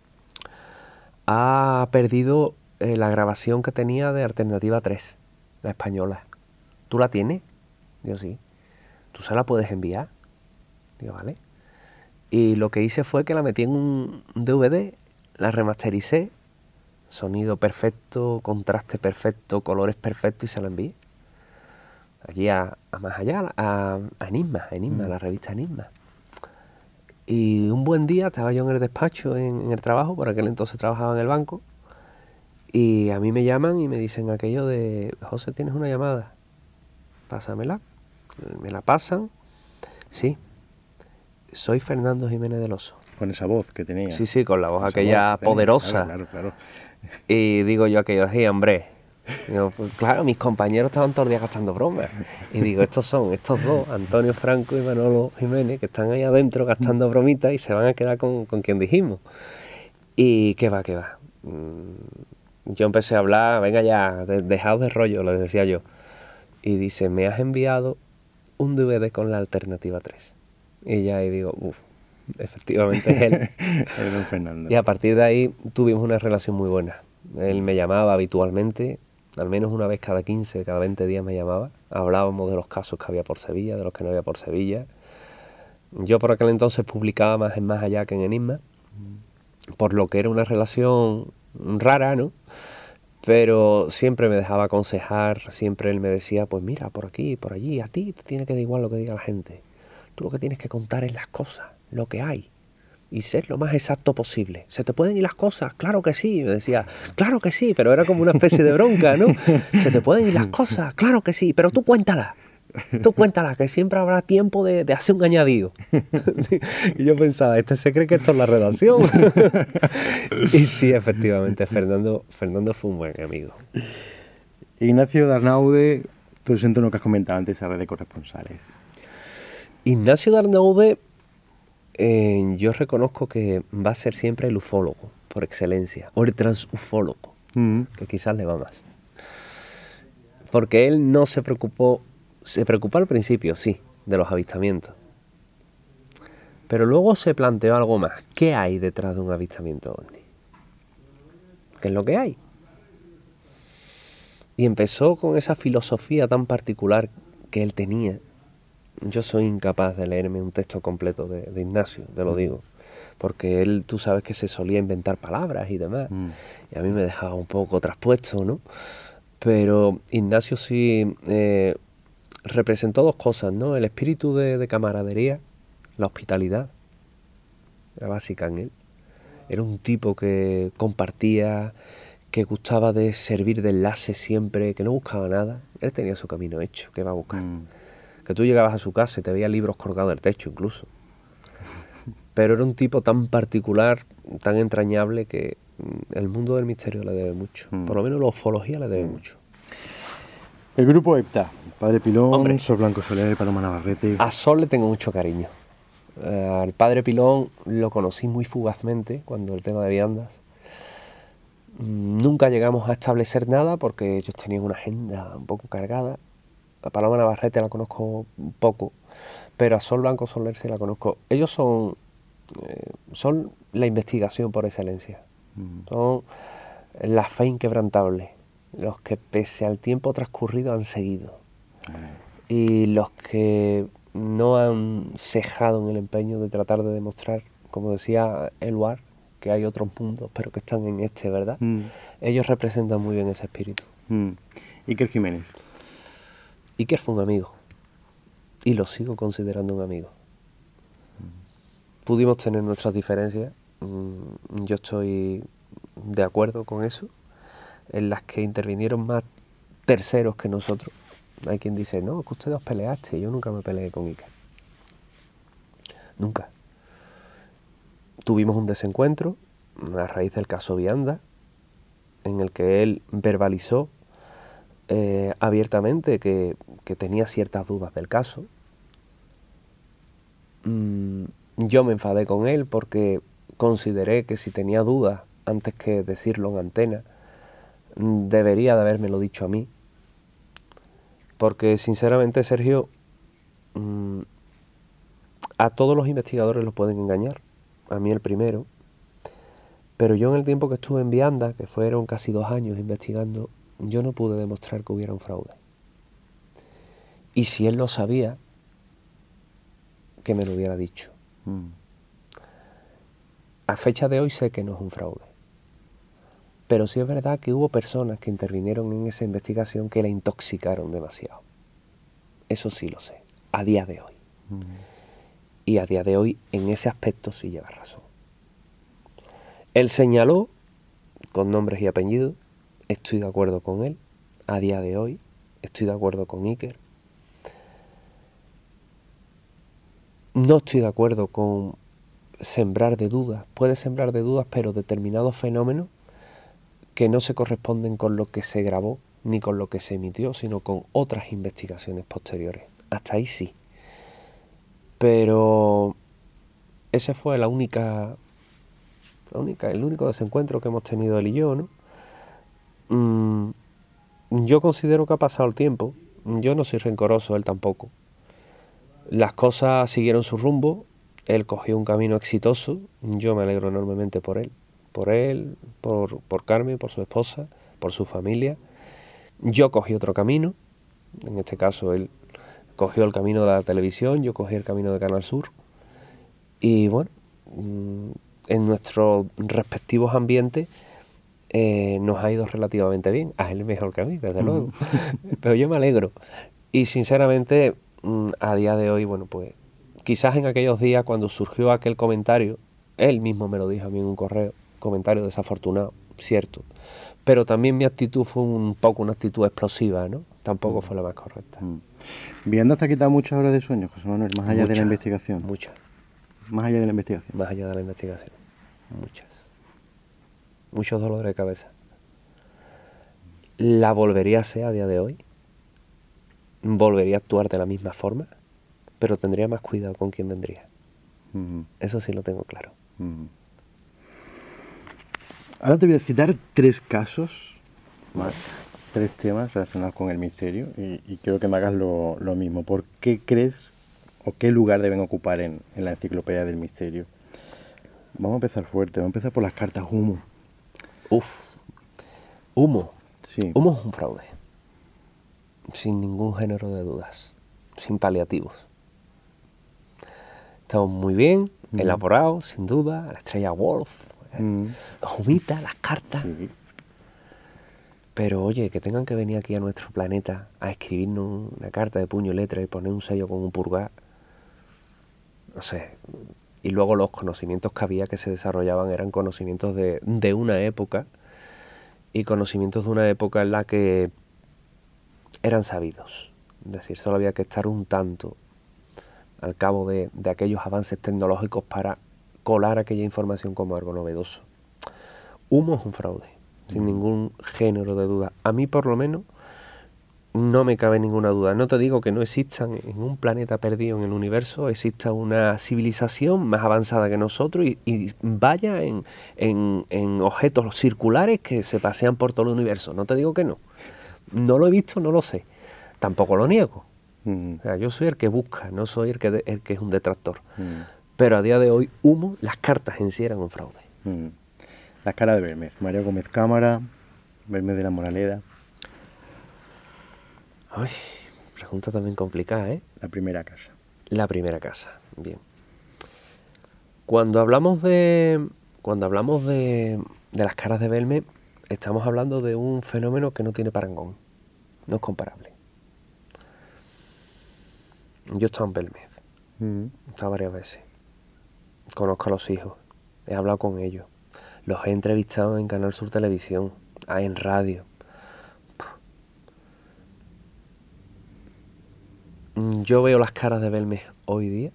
ha perdido la grabación que tenía de Alternativa 3, la española. ¿Tú la tienes? Digo, sí. ¿Tú se la puedes enviar? Digo, vale. Y lo que hice fue que la metí en un DVD, la remastericé, sonido perfecto, contraste perfecto, colores perfectos, y se la envié. Allí a más allá, a Enigma, la revista Enigma. Y un buen día estaba yo en el despacho, en el trabajo, por aquel entonces trabajaba en el banco, y a mí me llaman y me dicen aquello de, José, ¿tienes una llamada? Pásamela. Me la pasan. Sí. Soy Fernando Jiménez del Oso. Con esa voz que tenía. Sí, con la voz aquella poderosa. Claro. Y digo yo aquello, sí, hombre. Digo, pues claro, mis compañeros estaban todos los días gastando bromas. Y digo, estos dos, Antonio Franco y Manolo Jiménez, que están ahí adentro gastando bromitas y se van a quedar con quien dijimos. Y qué va. Yo empecé a hablar, venga ya, dejaos de rollo, les decía yo. Y dice, me has enviado un DVD con la Alternativa 3. Y ya ahí digo, efectivamente es él. El don Fernando. Y a partir de ahí tuvimos una relación muy buena. Él me llamaba habitualmente, al menos una vez cada 15, cada 20 días me llamaba. Hablábamos de los casos que había por Sevilla, de los que no había por Sevilla. Yo por aquel entonces publicaba más en Más Allá que en Enigma. por lo que era una relación rara, ¿no? Pero siempre me dejaba aconsejar, siempre él me decía, pues mira, por aquí, por allí, a ti te tiene que dar igual lo que diga la gente. Tú lo que tienes que contar es las cosas, lo que hay, y ser lo más exacto posible. ¿Se te pueden ir las cosas? Claro que sí, me decía, claro que sí, pero era como una especie de bronca, ¿no? ¿Se te pueden ir las cosas? Claro que sí, pero tú cuéntala, que siempre habrá tiempo de hacer un añadido. Y yo pensaba, se cree que esto es la redacción. Y sí, efectivamente, Fernando fue un buen amigo. Ignacio de Arnaude, todo ese entorno que has comentado antes, esa red de corresponsales. Ignacio de Arnaude, yo reconozco que va a ser siempre el ufólogo, por excelencia, o el transufólogo, que quizás le va más. Porque él no se preocupó al principio, sí, de los avistamientos. Pero luego se planteó algo más. ¿Qué hay detrás de un avistamiento ovni? ¿Qué es lo que hay? Y empezó con esa filosofía tan particular que él tenía. Yo soy incapaz de leerme un texto completo de Ignacio, te lo digo. Porque él, tú sabes que se solía inventar palabras y demás. Y a mí me dejaba un poco traspuesto, ¿no? Pero Ignacio sí representó dos cosas, ¿no? El espíritu de camaradería, la hospitalidad, era básica en él. Era un tipo que compartía, que gustaba de servir de enlace siempre, que no buscaba nada. Él tenía su camino hecho, ¿qué va a buscar? Que tú llegabas a su casa y te veías libros colgados del techo incluso. Pero era un tipo tan particular, tan entrañable, que el mundo del misterio le debe mucho. Por lo menos la ufología le debe mucho. El grupo EPTA, Padre Pilón, Hombre. Sol Blanco Soler, Paloma Navarrete. A Sol le tengo mucho cariño. Al Padre Pilón lo conocí muy fugazmente cuando el tema de viandas. Nunca llegamos a establecer nada porque ellos tenían una agenda un poco cargada. A Paloma Navarrete la conozco un poco, pero a Sol Blanco Soler sí la conozco. Ellos son la investigación por excelencia. Son la fe inquebrantable, los que pese al tiempo transcurrido han seguido. Y los que no han cejado en el empeño de tratar de demostrar, como decía Eluard, que hay otros mundos, pero que están en este, ¿verdad? Ellos representan muy bien ese espíritu. Iker Jiménez. Iker fue un amigo, y lo sigo considerando un amigo. Pudimos tener nuestras diferencias, yo estoy de acuerdo con eso, en las que intervinieron más terceros que nosotros. Hay quien dice, no, es que ustedes os peleaste. Yo nunca me peleé con Iker. Nunca. Tuvimos un desencuentro a raíz del caso Vianda, en el que él verbalizó abiertamente que tenía ciertas dudas del caso. Yo me enfadé con él porque consideré que si tenía dudas, antes que decirlo en antena, debería de habérmelo dicho a mí. Porque sinceramente, Sergio, a todos los investigadores los pueden engañar, a mí el primero, pero yo en el tiempo que estuve en Vianda, que fueron casi 2 años investigando, yo no pude demostrar que hubiera un fraude. Y si él lo sabía, que me lo hubiera dicho. A fecha de hoy sé que no es un fraude. Pero sí es verdad que hubo personas que intervinieron en esa investigación que la intoxicaron demasiado. Eso sí lo sé, a día de hoy. Y a día de hoy, en ese aspecto sí lleva razón. Él señaló, con nombres y apellidos, estoy de acuerdo con él, a día de hoy, estoy de acuerdo con Iker. No estoy de acuerdo con sembrar de dudas. Puede sembrar de dudas, pero determinados fenómenos que no se corresponden con lo que se grabó ni con lo que se emitió, sino con otras investigaciones posteriores. Hasta ahí sí. Pero ese fue el único desencuentro que hemos tenido él y yo, ¿no? Yo considero que ha pasado el tiempo. Yo no soy rencoroso, él tampoco. Las cosas siguieron su rumbo. Él cogió un camino exitoso. Yo me alegro enormemente por él. Por Carmen, por su esposa, por su familia. Yo cogí otro camino. En este caso, él cogió el camino de la televisión, yo cogí el camino de Canal Sur. Y bueno, en nuestros respectivos ambientes nos ha ido relativamente bien. A él mejor que a mí, desde luego. Pero yo me alegro. Y sinceramente, a día de hoy, bueno, pues quizás en aquellos días cuando surgió aquel comentario, él mismo me lo dijo a mí en un correo, comentario desafortunado, cierto. Pero también mi actitud fue un poco una actitud explosiva, ¿no? Tampoco fue la más correcta. ¿Viendo te ha quitado muchas horas de sueño, José Manuel, más allá de la investigación? Muchas. Más allá de la investigación. Más allá de la investigación. Muchas. Muchos dolores de cabeza. ¿La volvería a hacer a día de hoy? ¿Volvería a actuar de la misma forma? Pero tendría más cuidado con quién vendría. Eso sí lo tengo claro. Ahora te voy a citar 3 casos, ¿vale? 3 temas relacionados con el misterio y quiero que me hagas lo mismo. ¿Por qué crees o qué lugar deben ocupar en la enciclopedia del misterio? Vamos a empezar fuerte, vamos a empezar por las cartas Humo. Humo. Sí. Humo es un fraude. Sin ningún género de dudas. Sin paliativos. Estamos muy bien, elaborados, sin duda. La estrella Wolf, los humitas, las cartas. Sí. Pero oye, que tengan que venir aquí a nuestro planeta a escribirnos una carta de puño y letra y poner un sello con un purgar. No sé. Y luego los conocimientos que había que se desarrollaban eran conocimientos de una época y conocimientos de una época en la que eran sabidos. Es decir, solo había que estar un tanto al cabo de aquellos avances tecnológicos para colar aquella información como algo novedoso. Humo es un fraude, sin ningún género de duda. A mí, por lo menos, no me cabe ninguna duda. No te digo que no existan en un planeta perdido en el universo, exista una civilización más avanzada que nosotros y vaya en objetos circulares que se pasean por todo el universo. No te digo que no. No lo he visto, no lo sé. Tampoco lo niego. O sea, yo soy el que busca, no soy el que es un detractor. Pero a día de hoy, Humo, las cartas en sí eran un fraude. Las caras de Belmez. María Gómez Cámara, Belmez de la Moraleda. Ay, pregunta también complicada, ¿eh? La primera casa. La primera casa, bien. Cuando hablamos de las caras de Belmez, estamos hablando de un fenómeno que no tiene parangón, no es comparable. Yo he estado en Belmez, he estado varias veces, conozco a los hijos, he hablado con ellos, los he entrevistado en Canal Sur Televisión, en radio. Yo veo las caras de Belmez hoy día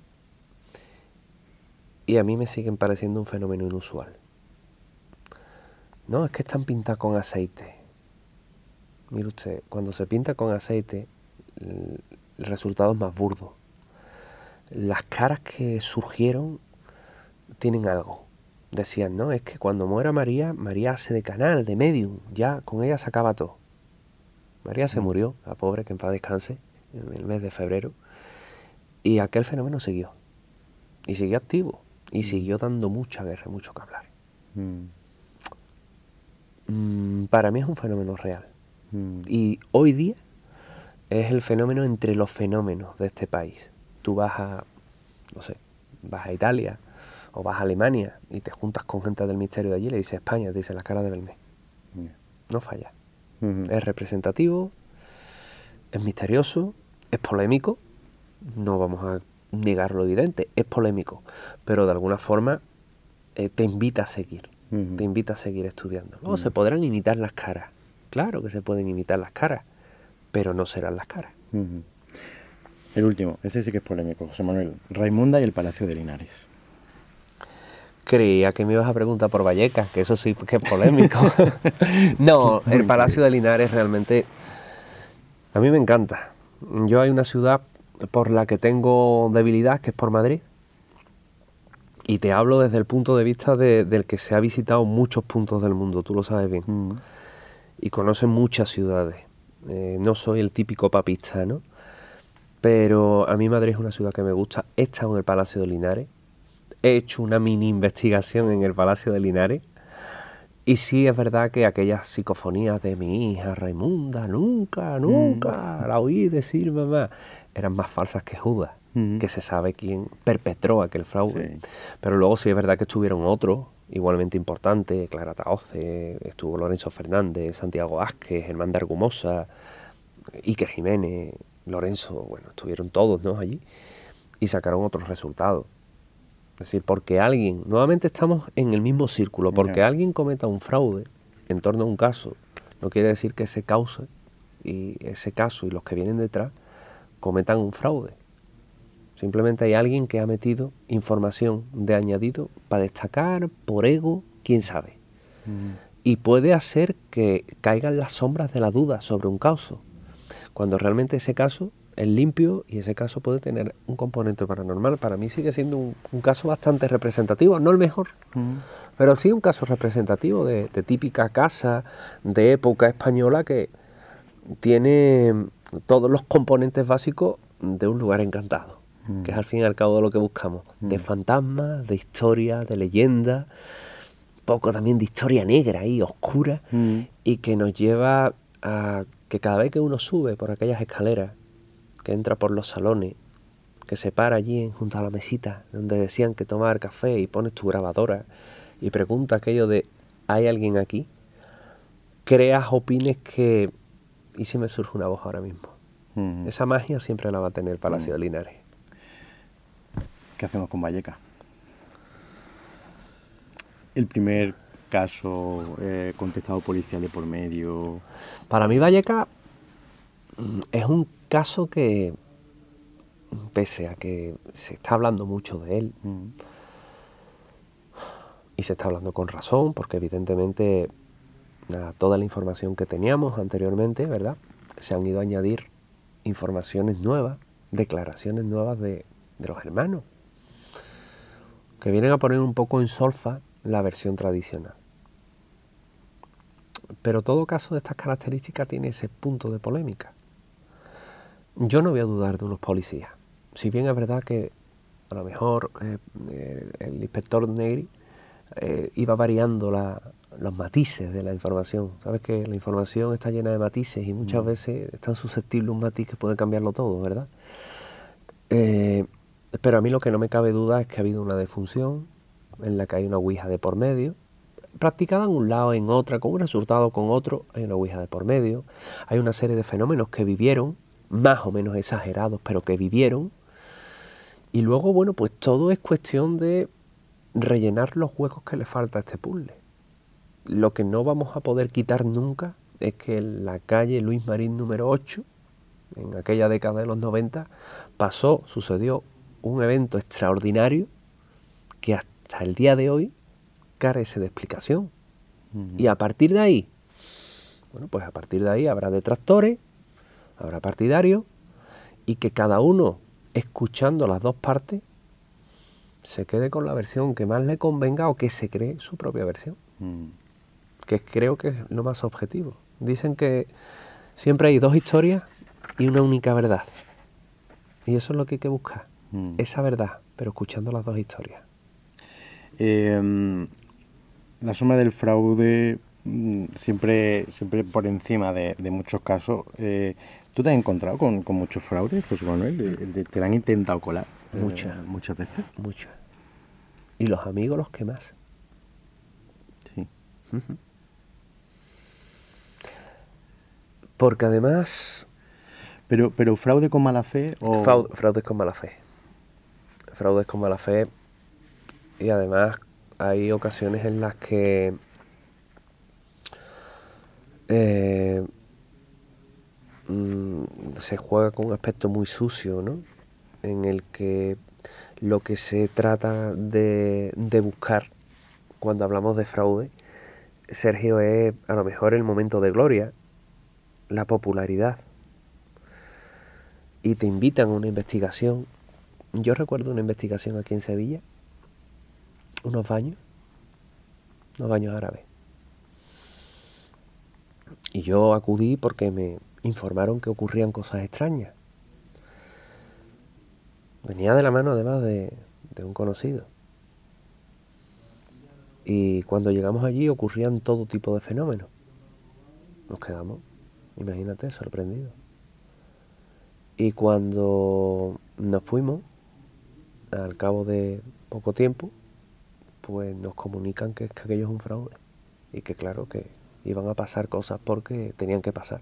y a mí me siguen pareciendo un fenómeno inusual. No, es que están pintadas con aceite. Mire usted, cuando se pinta con aceite, el resultado es más burdo. Las caras que surgieron tienen algo. Decían, no, es que cuando muera María, María hace de canal, de medium, ya con ella se acaba todo. María se murió, la pobre, que en paz descanse, en el mes de febrero, y aquel fenómeno siguió. Y siguió activo, y siguió dando mucha guerra, mucho que hablar. Para mí es un fenómeno real. Y hoy día es el fenómeno entre los fenómenos de este país. Tú vas a Italia o vas a Alemania y te juntas con gente del misterio de allí y le dices España, te dice la cara de Belmez. No falla. Es representativo, es misterioso, es polémico, no vamos a negar lo evidente, es polémico, pero de alguna forma te invita a seguir. Te invita a seguir estudiando. Luego se podrán imitar las caras. Claro que se pueden imitar las caras, pero no serán las caras. El último, ese sí que es polémico, José Manuel. Raimunda y el Palacio de Linares. Creía que me ibas a preguntar por Vallecas, que eso sí que es polémico. No, el Palacio de Linares realmente a mí me encanta. Yo hay una ciudad por la que tengo debilidad, que es por Madrid. Y te hablo desde el punto de vista del que se ha visitado muchos puntos del mundo, tú lo sabes bien. Y conoce muchas ciudades. No soy el típico papista, ¿no? Pero a mí Madrid es una ciudad que me gusta. He estado en el Palacio de Linares. He hecho una mini investigación en el Palacio de Linares. Y sí es verdad que aquellas psicofonías de mi hija Raimunda, nunca la oí decir mamá. eran más falsas que Judas, Ujú. que se sabe quién perpetró aquel fraude. Sí. Pero luego sí es verdad que estuvieron otros igualmente importantes, Clara Tahoce, estuvo Lorenzo Fernández, Santiago Vázquez, Germán de Argumosa, Iker Jiménez, Lorenzo, bueno, estuvieron todos, ¿no?, allí, y sacaron otros resultados. Es decir, porque alguien, nuevamente estamos en el mismo círculo, porque Ya. alguien cometa un fraude en torno a un caso, no quiere decir que ese caso y los que vienen detrás cometan un fraude. Simplemente hay alguien que ha metido información de añadido para destacar, por ego, quién sabe. Ujú. Y puede hacer que caigan las sombras de la duda sobre un caso, cuando realmente ese caso es limpio y ese caso puede tener un componente paranormal. Para mí sigue siendo un caso bastante representativo, no el mejor, Ujú. pero sí un caso representativo de típica casa de época española que tiene todos los componentes básicos de un lugar encantado, que es al fin y al cabo lo que buscamos, de fantasmas, de historia, de leyenda, poco también de historia negra ahí, oscura, y que nos lleva a que cada vez que uno sube por aquellas escaleras, que entra por los salones, que se para allí junto a la mesita donde decían que tomar café y pones tu grabadora y pregunta aquello de ¿hay alguien aquí?, creas, opines que ¿y si me surge una voz ahora mismo? Ujú. Esa magia siempre la va a tener el Palacio de Linares. ¿Qué hacemos con Vallecas? El primer caso contestado policial de por medio. Para mí Vallecas es un caso que, pese a que se está hablando mucho de él, Ujú. y se está hablando con razón, porque evidentemente toda la información que teníamos anteriormente, ¿verdad?, se han ido a añadir informaciones nuevas, declaraciones nuevas de los hermanos, que vienen a poner un poco en solfa la versión tradicional. Pero todo caso de estas características tiene ese punto de polémica. Yo no voy a dudar de unos policías. Si bien es verdad que a lo mejor el inspector Negri iba variando los matices de la información. Sabes que la información está llena de matices y muchas veces es tan susceptible un matiz que puede cambiarlo todo, ¿verdad? Pero a mí lo que no me cabe duda es que ha habido una defunción en la que hay una ouija de por medio, practicada en un lado, en otra, con un resultado, con otro, hay una ouija de por medio. Hay una serie de fenómenos que vivieron, más o menos exagerados, pero que vivieron. Y luego, bueno, pues todo es cuestión de rellenar los huecos que le falta a este puzzle. Lo que no vamos a poder quitar nunca es que en la calle Luis Marín número 8, en aquella década de los 90, sucedió un evento extraordinario que hasta el día de hoy carece de explicación. Y a partir de ahí, bueno, pues a partir de ahí habrá detractores, habrá partidarios, y que cada uno, escuchando las dos partes, se quede con la versión que más le convenga o que se cree su propia versión, que creo que es lo más objetivo. Dicen que siempre hay dos historias y una única verdad, y eso es lo que hay que buscar, esa verdad, pero escuchando las dos historias. La sombra del fraude siempre por encima de muchos casos. ¿Tú te has encontrado con muchos fraudes, José Manuel? ¿Te la han intentado colar muchas veces? Muchas. Y los amigos los que más. Sí. Porque además... Pero fraude con mala fe o... Fraudes con mala fe. Fraudes con mala fe. Y además hay ocasiones en las que se juega con un aspecto muy sucio, ¿no? En el que lo que se trata de buscar cuando hablamos de fraude, Sergio, es a lo mejor el momento de gloria, la popularidad. Y te invitan a una investigación. Yo recuerdo una investigación aquí en Sevilla, unos baños árabes. Y yo acudí porque me informaron que ocurrían cosas extrañas. Venía de la mano además de un conocido. Y cuando llegamos allí ocurrían todo tipo de fenómenos. Nos quedamos, imagínate, sorprendidos. Y cuando nos fuimos, al cabo de poco tiempo, pues nos comunican que aquello es un fraude. Y que claro, que iban a pasar cosas porque tenían que pasar.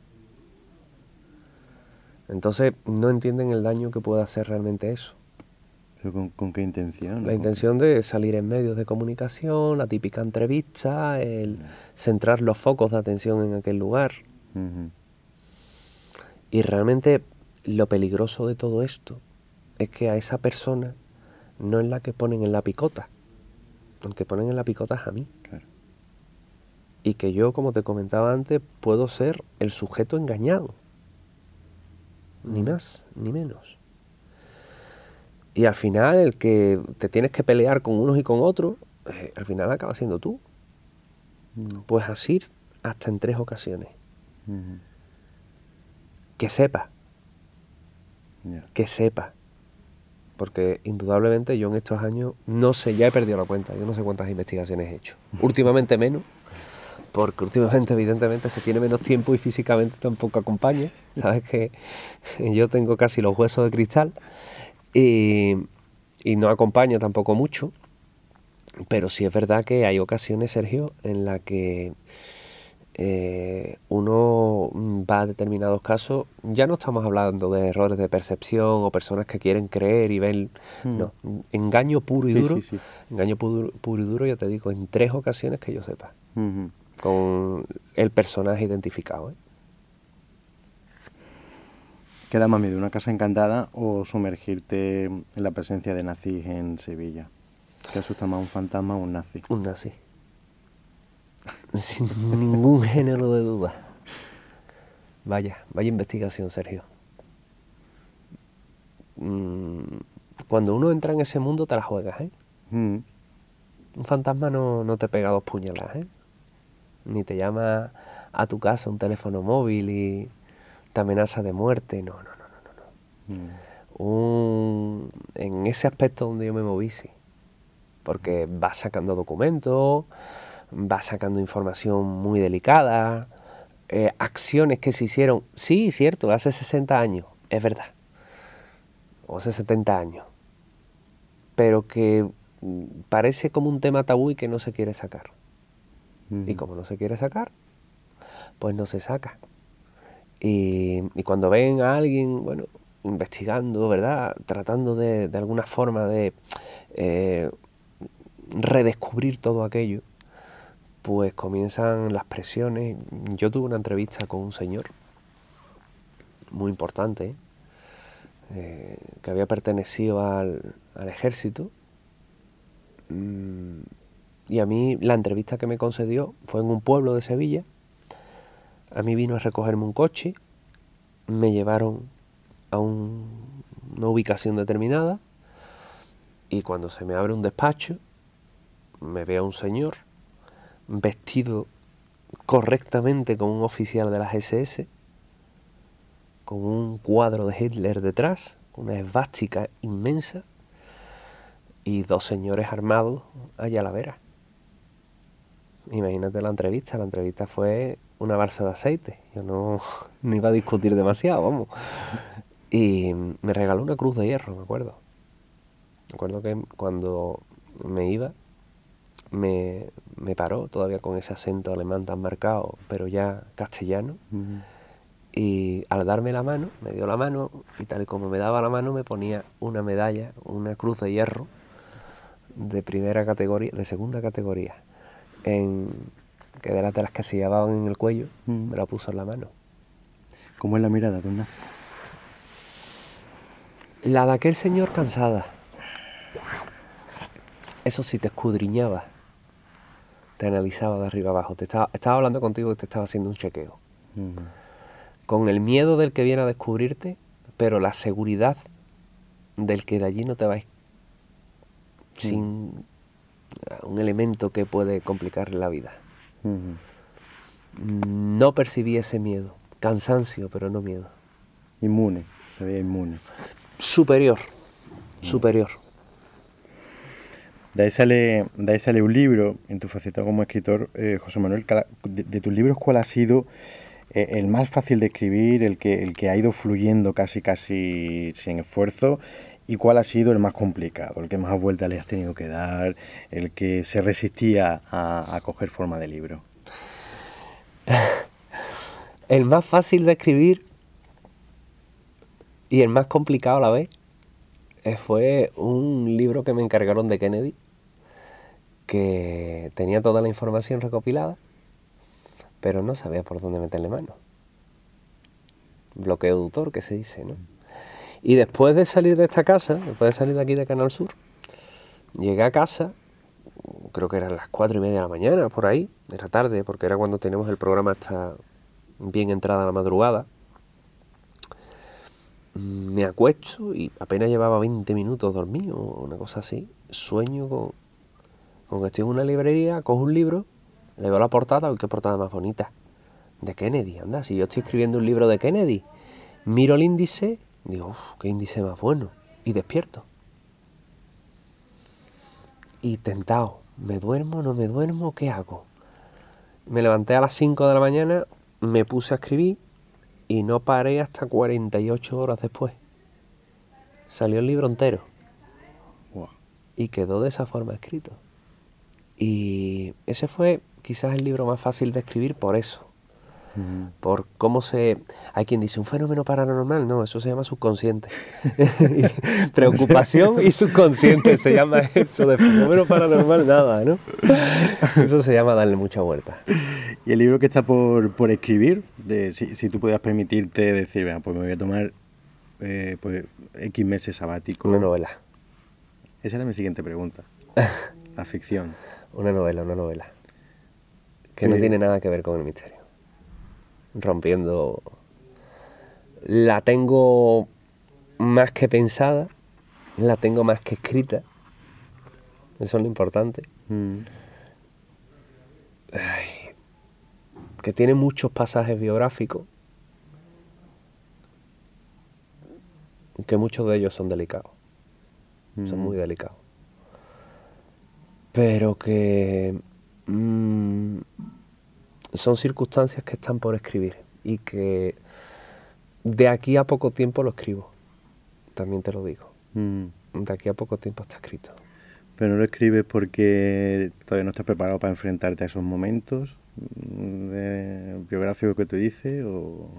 Entonces no entienden el daño que puede hacer realmente eso. ¿Pero con qué intención? La intención de salir en medios de comunicación, la típica entrevista, el centrar los focos de atención en aquel lugar. Uh-huh. Y realmente lo peligroso de todo esto es que a esa persona no es la que ponen en la picota. El que ponen en la picota es a mí. Claro. Y que yo, como te comentaba antes, puedo ser el sujeto engañado. Ni más, ni menos. Y al final el que te tienes que pelear con unos y con otros, al final acaba siendo tú. Pues así hasta en 3 ocasiones. Uh-huh. Que sepa. Yeah. Que sepa. Porque indudablemente yo en estos años, no sé, ya he perdido la cuenta, yo no sé cuántas investigaciones he hecho. Últimamente menos, porque últimamente evidentemente se tiene menos tiempo y físicamente tampoco acompaña. Sabes que yo tengo casi los huesos de cristal y no acompaña tampoco mucho. Pero sí es verdad que hay ocasiones, Sergio, en las que uno va a determinados casos, ya no estamos hablando de errores de percepción o personas que quieren creer y ven, no, engaño puro y duro, Sí. Engaño puro y duro, ya te digo, en 3 ocasiones que yo sepa, Uh-huh. con el personaje identificado. ¿Qué da más miedo, una casa encantada o sumergirte en la presencia de nazis en Sevilla? ¿Qué asusta más, un fantasma o un nazi? Un nazi. Sin ningún género de duda. Vaya investigación, Sergio. Cuando uno entra en ese mundo te la juegas, ¿eh? Uh-huh. Un fantasma no te pega 2 puñaladas, ¿eh? Ni te llama a tu casa un teléfono móvil y te amenaza de muerte. No. En ese aspecto donde yo me moví, sí. Porque vas sacando documentos, vas sacando información muy delicada, acciones que se hicieron, sí, cierto, hace 60 años, es verdad, o hace 70 años, pero que parece como un tema tabú y que no se quiere sacar. Y como no se quiere sacar, pues no se saca. Y cuando ven a alguien, bueno, investigando, ¿verdad?, tratando de alguna forma de redescubrir todo aquello, pues comienzan las presiones. Yo tuve una entrevista con un señor muy importante, que había pertenecido al ejército, y a mí la entrevista que me concedió fue en un pueblo de Sevilla. A mí vino a recogerme un coche, me llevaron a una ubicación determinada, y cuando se me abre un despacho me ve a un señor vestido correctamente como un oficial de las SS, con un cuadro de Hitler detrás, una esvástica inmensa, y 2 señores armados allá a la vera. Imagínate la entrevista fue una balsa de aceite, yo no iba a discutir demasiado, vamos. Y me regaló una cruz de hierro, me acuerdo. Me acuerdo que cuando me iba, me paró todavía con ese acento alemán tan marcado, pero ya castellano. Uh-huh. Y al darme la mano, me dio la mano, y tal y como me daba la mano me ponía una medalla, una cruz de hierro de primera categoría, de segunda categoría, que de las que se llevaban en el cuello. Me la puso en la mano. ¿Cómo es la mirada de un nazi? La de aquel señor cansada. Eso sí, te escudriñaba, te analizaba de arriba abajo, estaba hablando contigo y te estaba haciendo un chequeo. Uh-huh. Con el miedo del que viene a descubrirte, pero la seguridad del que de allí no te vais sin un elemento que puede complicarle la vida. No percibí ese miedo, cansancio, pero no miedo. Inmune, se veía inmune. Superior. De ahí sale un libro, en tu faceta como escritor, José Manuel. De tus libros, ¿cuál ha sido El más fácil de escribir, el que ha ido fluyendo casi sin esfuerzo, ¿y cuál ha sido el más complicado, el que más vueltas le has tenido que dar, el que se resistía a coger forma de libro? El más fácil de escribir y el más complicado a la vez fue un libro que me encargaron de Kennedy, que tenía toda la información recopilada, pero no sabía por dónde meterle mano. Bloqueo de autor, que se dice, ¿no? Y después de salir de esta casa, después de salir de aquí de Canal Sur, llegué a casa, creo que eran las 4:30 de la mañana, por ahí, era tarde, porque era cuando tenemos el programa hasta bien entrada la madrugada. Me acuesto y apenas llevaba 20 minutos dormido, una cosa así. Sueño con que estoy en una librería, cojo un libro, le veo la portada, uy, qué portada más bonita, de Kennedy, anda, si yo estoy escribiendo un libro de Kennedy, miro el índice, digo, qué índice más bueno, y despierto. Y tentado, ¿me duermo, no me duermo, qué hago? Me levanté a las 5 de la mañana, me puse a escribir y no paré hasta 48 horas después. Salió el libro entero. Wow. Y quedó de esa forma escrito. Y ese fue quizás el libro más fácil de escribir por eso. Por cómo se... Hay quien dice, un fenómeno paranormal. No, eso se llama subconsciente. Preocupación y subconsciente se llama eso. De fenómeno paranormal nada, ¿no? Eso se llama darle mucha vuelta. Y el libro que está por escribir, si tú pudieras permitirte decir, bueno, pues me voy a tomar pues, X meses sabático. Una novela. Esa era mi siguiente pregunta. La ficción. Una novela. Que no tiene nada que ver con el misterio. Rompiendo. La tengo más que pensada, la tengo más que escrita. Eso es lo importante. Ay, que tiene muchos pasajes biográficos, que muchos de ellos son delicados. Son muy delicados. Pero que son circunstancias que están por escribir y que de aquí a poco tiempo lo escribo. También te lo digo. De aquí a poco tiempo está escrito. ¿Pero no lo escribes porque todavía no estás preparado para enfrentarte a esos momentos biográficos que tú dices? ¿O?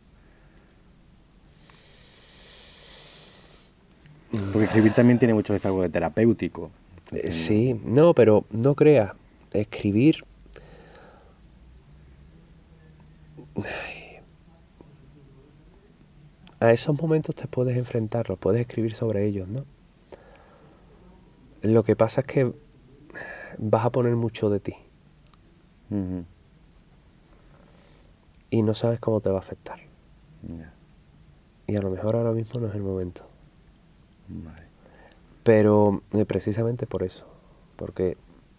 Porque escribir también tiene mucho algo de terapéutico. Sí, no, pero no creas. Escribir... A esos momentos te puedes enfrentar, los puedes escribir sobre ellos, ¿no? Lo que pasa es que vas a poner mucho de ti. Y no sabes cómo te va a afectar. Y a lo mejor ahora mismo no es el momento. Vale. Pero precisamente por eso. Porque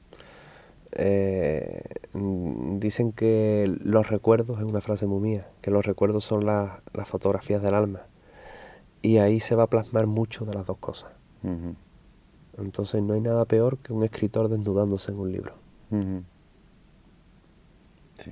dicen que los recuerdos, es una frase muy mía, que los recuerdos son las fotografías del alma. Y ahí se va a plasmar mucho de las dos cosas. Entonces no hay nada peor que un escritor desnudándose en un libro. Sí.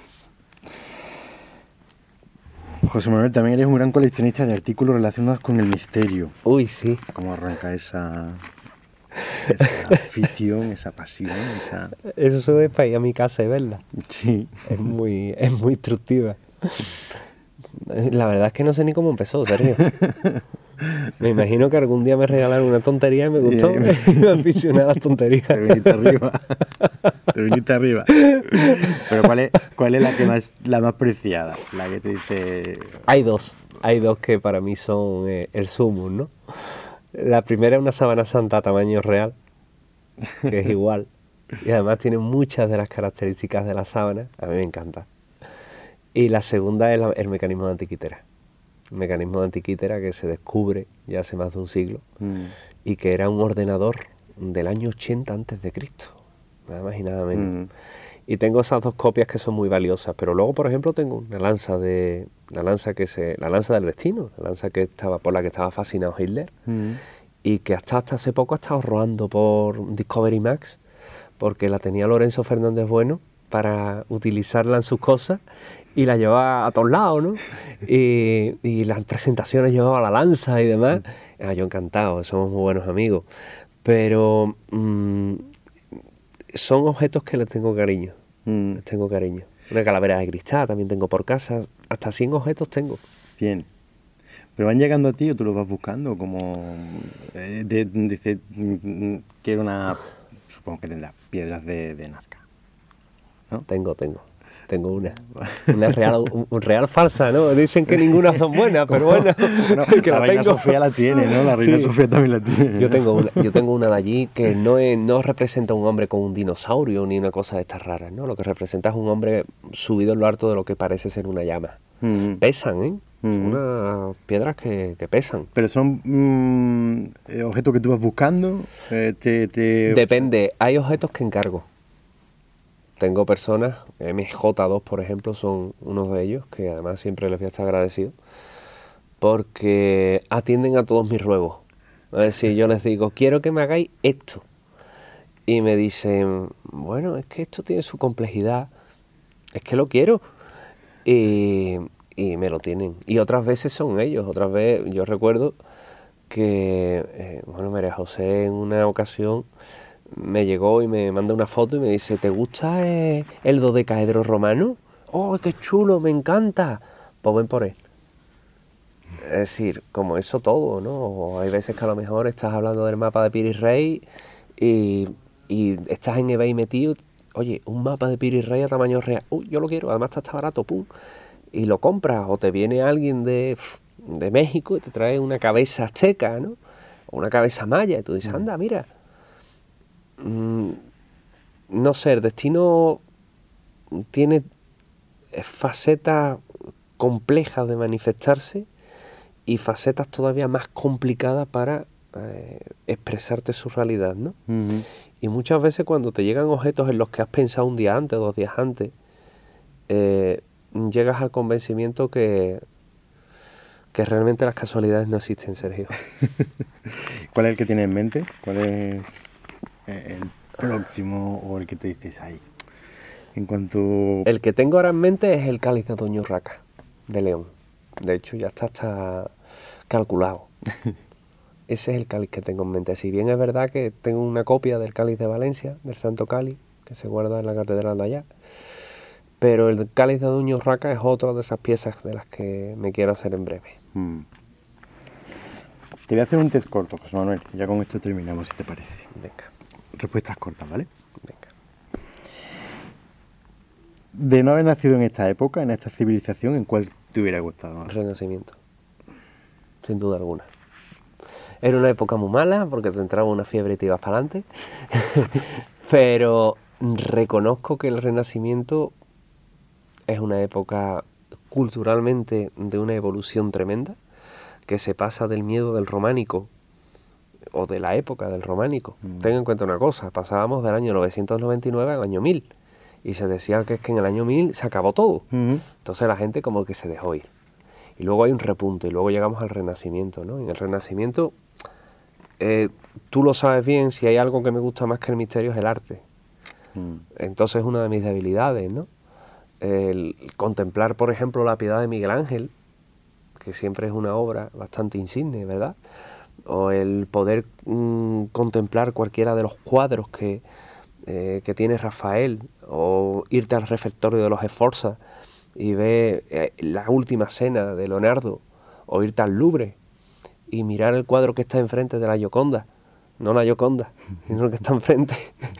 José Manuel, también eres un gran coleccionista de artículos relacionados con el misterio. Uy, sí. ¿Cómo arranca esa afición, esa pasión? Eso es para ir a mi casa y verla. Sí. Es muy instructiva. La verdad es que no sé ni cómo empezó, Sergio. Me imagino que algún día me regalaron una tontería y me gustó y me aficioné a las tonterías. Te viniste arriba. Pero ¿cuál es la más preciada? La que te dice... Hay dos que para mí son el sumum, ¿no? La primera es una sábana santa a tamaño real, que es igual. Y además tiene muchas de las características de la sábana. A mí me encanta. Y la segunda es el mecanismo de Antiquitera. El mecanismo de Antiquitera que se descubre ya hace más de un siglo y que era un ordenador del año 80 a.C., nada más y nada menos. Y tengo esas dos copias que son muy valiosas, pero luego, por ejemplo, tengo una lanza del destino, la lanza por la que estaba fascinado Hitler y que hasta hace poco ha estado rodando por Discovery Max porque la tenía Lorenzo Fernández Bueno para utilizarla en sus cosas y la llevaba a todos lados, ¿no? Y las presentaciones llevaba la lanza y demás. Yo encantado, somos muy buenos amigos. Pero son objetos que les tengo cariño. Les tengo cariño. Una calavera de cristal también tengo por casa. Hasta 100 objetos tengo. 100. ¿Pero van llegando a ti o tú los vas buscando? Como dice, quiero una... Supongo que tendrás piedras de Nazca, ¿no? Tengo una real falsa, ¿no? Dicen que ninguna son buenas, pero bueno, que la reina tengo. Sofía la tiene, ¿no? La reina Sofía también la tiene. Yo tengo una de allí que no representa un hombre con un dinosaurio ni una cosa de estas raras, ¿no? Lo que representa es un hombre subido en lo alto de lo que parece ser una llama. Pesan, ¿eh? Son unas piedras que pesan. Pero son objetos que tú vas buscando. Depende, hay objetos que encargo. Tengo personas, MJ2 por ejemplo, son unos de ellos, que además siempre les voy a estar agradecido, porque atienden a todos mis ruegos. Es decir, yo les digo, quiero que me hagáis esto. Y me dicen, bueno, es que esto tiene su complejidad, es que lo quiero. Y me lo tienen. Y otras veces son ellos. Otras veces yo recuerdo que, María José en una ocasión me llegó y me manda una foto y me dice, ¿te gusta el dodecaedro romano? ¡Oh, qué chulo! ¡Me encanta! Pues ven por él. Es decir, como eso todo, ¿no? O hay veces que a lo mejor estás hablando del mapa de Piri Rey y estás en eBay metido. Oye, un mapa de Piri Rey a tamaño real. Yo lo quiero, además está barato, pum. Y lo compras. O te viene alguien de México y te trae una cabeza azteca, ¿no? O una cabeza maya y tú dices, anda, mira. No sé, el destino tiene facetas complejas de manifestarse y facetas todavía más complicadas para expresarte su realidad, ¿no? Y muchas veces cuando te llegan objetos en los que has pensado un día antes o 2 días antes, llegas al convencimiento que realmente las casualidades no existen, Sergio. ¿Cuál es el que tienes en mente? ¿Cuál es el próximo o el que te dices ahí? En cuanto... El que tengo ahora en mente es el cáliz de Doña Urraca, de León. De hecho, ya está calculado. Ese es el cáliz que tengo en mente. Si bien es verdad que tengo una copia del cáliz de Valencia, del Santo Cáliz, que se guarda en la catedral de allá, pero el cáliz de Doña Urraca es otra de esas piezas de las que me quiero hacer en breve. Te voy a hacer un test corto, José Manuel. Ya con esto terminamos, si te parece. Venga. Respuestas cortas, ¿vale? Venga. De no haber nacido en esta época, en esta civilización, ¿en cuál te hubiera gustado? El Renacimiento. Sin duda alguna. Era una época muy mala porque te entraba una fiebre y te ibas para adelante. Pero reconozco que el Renacimiento es una época culturalmente de una evolución tremenda, que se pasa del miedo del románico o de la época del románico. Ten en cuenta una cosa, pasábamos del año 999 al año 1000 y se decía que es que en el año 1000 se acabó todo. Entonces la gente como que se dejó ir. Y luego hay un repunte y luego llegamos al Renacimiento, ¿no? En el Renacimiento, tú lo sabes bien, si hay algo que me gusta más que el misterio es el arte. Entonces es una de mis debilidades, ¿no? El contemplar, por ejemplo, la Piedad de Miguel Ángel, que siempre es una obra bastante insigne, ¿verdad? O el poder contemplar cualquiera de los cuadros que tiene Rafael, o irte al refectorio de los Esforza y ver la última cena de Leonardo, o irte al Louvre y mirar el cuadro que está enfrente de la Gioconda, no la Gioconda, sino el que está enfrente.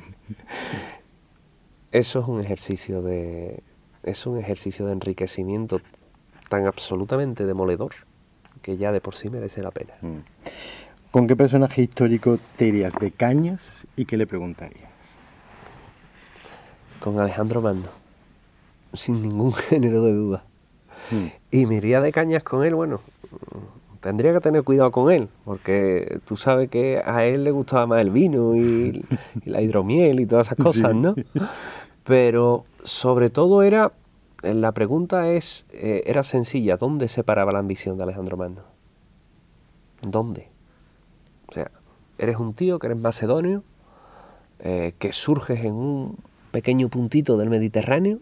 Eso es un ejercicio de enriquecimiento tan absolutamente demoledor que ya de por sí merece la pena. ¿Con qué personaje histórico te irías de cañas y qué le preguntarías? Con Alejandro Magno, sin ningún género de duda. Y me iría de cañas con él, bueno, tendría que tener cuidado con él, porque tú sabes que a él le gustaba más el vino y la hidromiel y todas esas cosas, ¿no? Pero sobre todo la pregunta era sencilla, ¿dónde se paraba la ambición de Alejandro Magno? ¿Dónde? O sea, eres un tío que eres macedonio, que surges en un pequeño puntito del Mediterráneo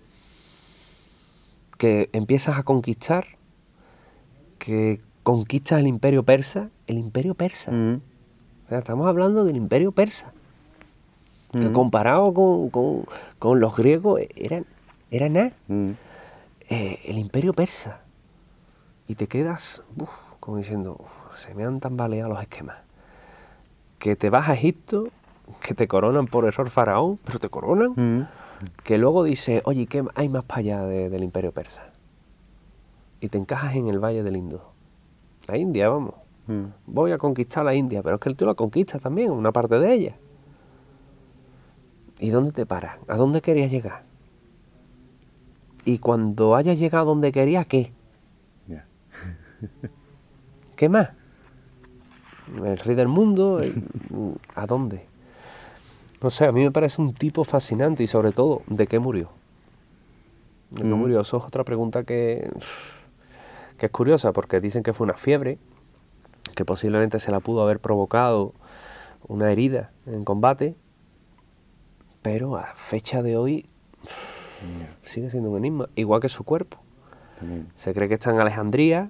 que empiezas a conquistar, que conquistas el Imperio Persa. El Imperio Persa. O sea, estamos hablando del Imperio Persa. Que comparado con los griegos era nada. El Imperio Persa. Y te quedas como diciendo, se me han tambaleado los esquemas. Que te vas a Egipto, que te coronan por error faraón, pero te coronan. Que luego dices, oye, ¿qué hay más para allá del Imperio Persa? Y te encajas en el Valle del Indo. La India, vamos. Voy a conquistar la India, pero es que tú la conquistas también, una parte de ella. ¿Y dónde te paras? ¿A dónde querías llegar? Y cuando hayas llegado a donde querías, ¿qué? Yeah. ¿Qué más? El rey del mundo, ¿a dónde? No sé, a mí me parece un tipo fascinante y sobre todo, ¿de qué murió? ¿De qué murió? Eso es otra pregunta que es curiosa, porque dicen que fue una fiebre, que posiblemente se la pudo haber provocado una herida en combate, pero a fecha de hoy sigue siendo un enigma, igual que su cuerpo. También. Se cree que está en Alejandría.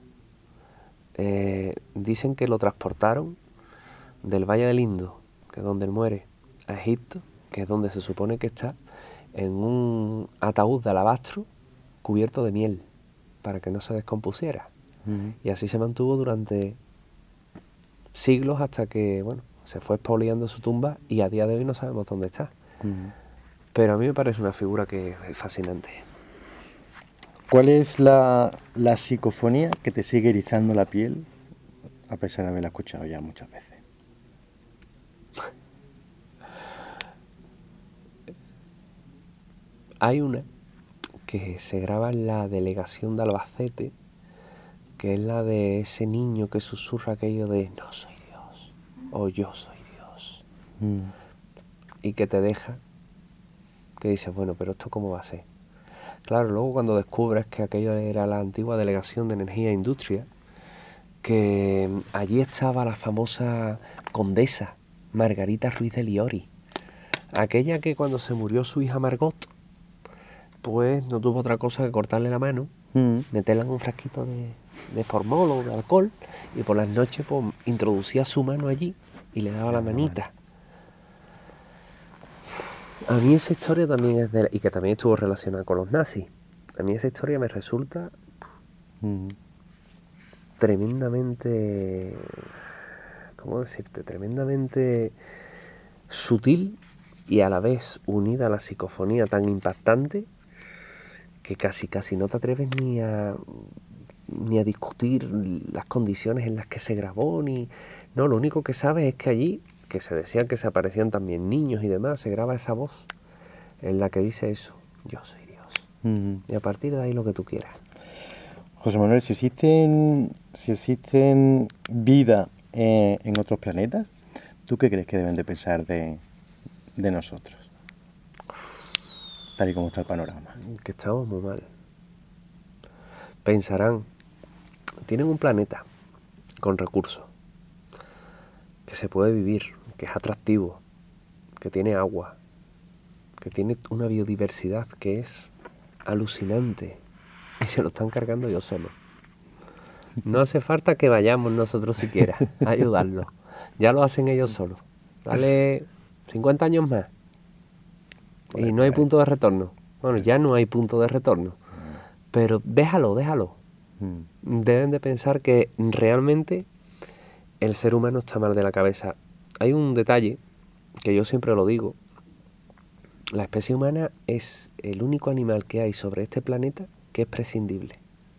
Dicen que lo transportaron del Valle del Indo, que es donde él muere, a Egipto, que es donde se supone que está, en un ataúd de alabastro cubierto de miel, para que no se descompusiera. Y así se mantuvo durante siglos hasta que, bueno, se fue expoliando su tumba y a día de hoy no sabemos dónde está. Pero a mí me parece una figura que es fascinante. ¿Cuál es la psicofonía que te sigue erizando la piel, a pesar de haberla escuchado ya muchas veces? Hay una que se graba en la delegación de Albacete, que es la de ese niño que susurra aquello de no soy Dios o yo soy Dios. Y que te deja, que dices, bueno, pero ¿esto cómo va a ser? Claro, luego cuando descubres que aquello era la antigua Delegación de Energía e Industria, que allí estaba la famosa condesa Margarita Ruiz de Liori, aquella que cuando se murió su hija Margot, pues no tuvo otra cosa que cortarle la mano, meterla en un frasquito de formol o de alcohol, y por las noches pues introducía su mano allí y le daba la manita. A mí esa historia también es y que también estuvo relacionada con los nazis. A mí esa historia me resulta tremendamente, ¿cómo decirte? Tremendamente sutil y a la vez unida a la psicofonía tan impactante que casi no te atreves ni a discutir las condiciones en las que se grabó, no, lo único que sabes es que allí, que se decía que se aparecían también niños y demás, se graba esa voz en la que dice eso, yo soy Dios. Y a partir de ahí lo que tú quieras. José Manuel, si existen vida en otros planetas, ¿tú qué crees que deben de pensar de nosotros? Tal y como está el panorama. Que estamos muy mal. Pensarán, tienen un planeta con recursos, que se puede vivir, que es atractivo, que tiene agua, que tiene una biodiversidad que es alucinante, y se lo están cargando ellos solos. No hace falta que vayamos nosotros siquiera a ayudarlos, ya lo hacen ellos solos. Dale 50 años más y no hay punto de retorno. Bueno, ya no hay punto de retorno, pero déjalo. Deben de pensar que realmente el ser humano está mal de la cabeza. Hay un detalle que yo siempre lo digo. La especie humana es el único animal que hay sobre este planeta que es prescindible.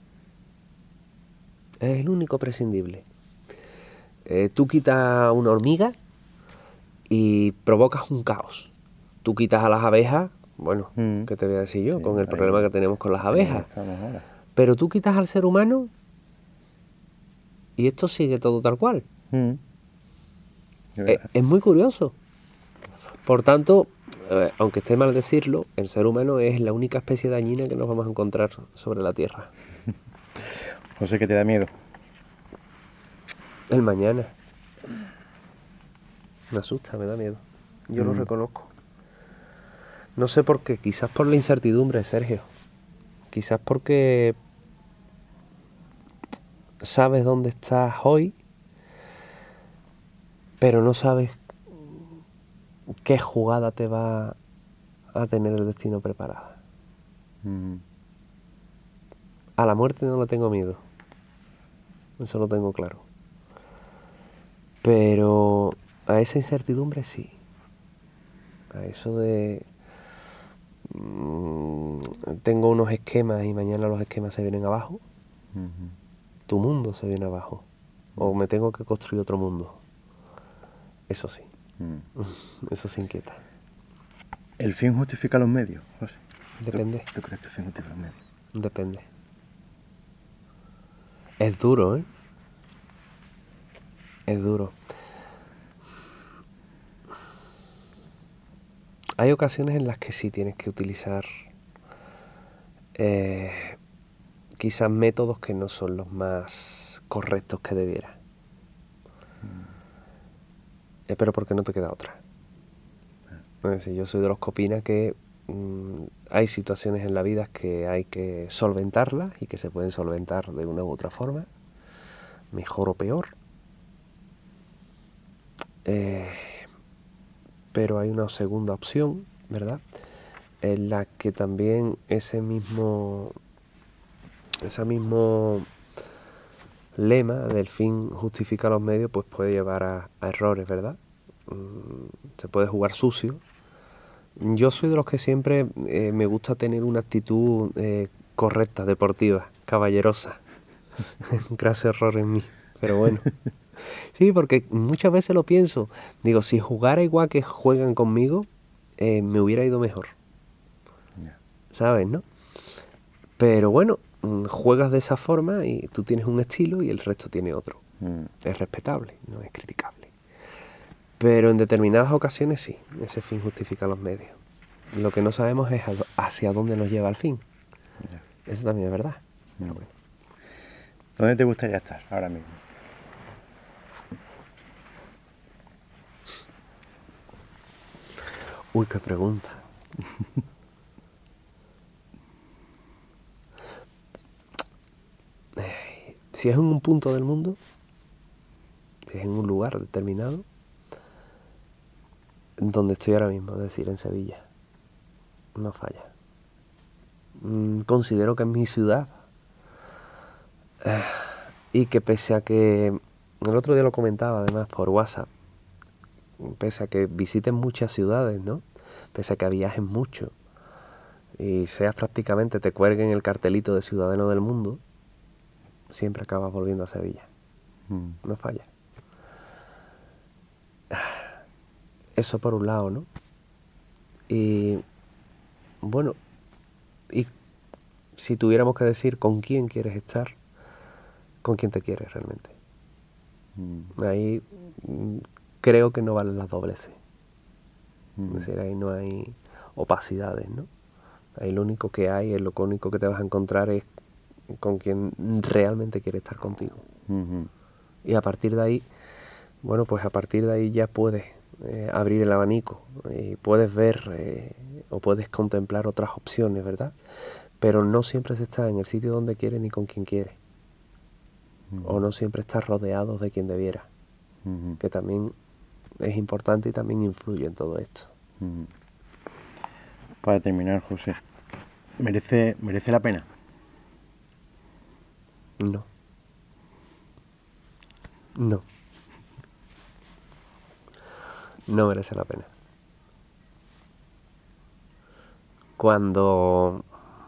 Es el único prescindible. Tú quitas una hormiga y provocas un caos. Tú quitas a las abejas, bueno, ¿qué te voy a decir yo? Sí, con el problema que tenemos con las abejas. Pero tú quitas al ser humano y esto sigue todo tal cual. Es muy curioso. Por tanto, aunque esté mal decirlo, el ser humano es la única especie dañina que nos vamos a encontrar sobre la Tierra. José, ¿qué te da miedo? El mañana. Me asusta, me da miedo. Yo lo reconozco. No sé por qué, quizás por la incertidumbre, Sergio. Quizás porque sabes dónde estás hoy, pero no sabes qué jugada te va a tener el destino preparada. A la muerte no le tengo miedo. Eso lo tengo claro. Pero a esa incertidumbre sí. A eso de... tengo unos esquemas y mañana los esquemas se vienen abajo. Tu mundo se viene abajo. O me tengo que construir otro mundo. Eso sí. Eso se inquieta. ¿El fin justifica los medios, José? Depende. ¿Tú crees que el fin justifica los medios? Depende. Es duro, ¿eh? Es duro. Hay ocasiones en las que sí tienes que utilizar quizás métodos que no son los más correctos que debieras. Pero porque no te queda otra. Es decir, yo soy de los que opina que hay situaciones en la vida que hay que solventarlas y que se pueden solventar de una u otra forma, mejor o peor. Pero hay una segunda opción, ¿verdad? En la que también ese mismo lema del fin justifica los medios, pues puede llevar a errores, ¿verdad? Se puede jugar sucio. Yo soy de los que siempre me gusta tener una actitud correcta, deportiva, caballerosa. Gracias error en mí, pero bueno. Sí, porque muchas veces lo pienso. Digo, si jugara igual que juegan conmigo, me hubiera ido mejor. ¿Sabes, no? Pero bueno, juegas de esa forma y tú tienes un estilo y el resto tiene otro. Es respetable, no es criticable. Pero en determinadas ocasiones sí, ese fin justifica los medios. Lo que no sabemos es hacia dónde nos lleva el fin. Eso también es verdad. Pero bueno. ¿Dónde te gustaría estar ahora mismo? Uy, qué pregunta. Si es en un punto del mundo, si es en un lugar determinado, donde estoy ahora mismo, es decir, en Sevilla, no falla. Considero que es mi ciudad y que pese a que, el otro día lo comentaba además por WhatsApp, pese a que visites muchas ciudades, ¿no? Pese a que viajes mucho y seas prácticamente, te cuelguen el cartelito de ciudadano del mundo, siempre acabas volviendo a Sevilla. No falla. Eso por un lado, ¿no? Y bueno, y si tuviéramos que decir con quién quieres estar, con quién te quieres realmente. Ahí creo que no valen las dobleces. Es decir, ahí no hay opacidades, ¿no? Ahí lo único que hay, lo único que te vas a encontrar es con quien realmente quiere estar contigo. Y a partir de ahí, bueno, pues a partir de ahí ya puedes abrir el abanico y puedes ver o puedes contemplar otras opciones, ¿verdad? Pero no siempre se está en el sitio donde quiere ni con quien quiere. O no siempre estás rodeado de quien debiera. Que también es importante y también influye en todo esto. Para terminar, José, ¿merece la pena? No. No. No merece la pena. Cuando,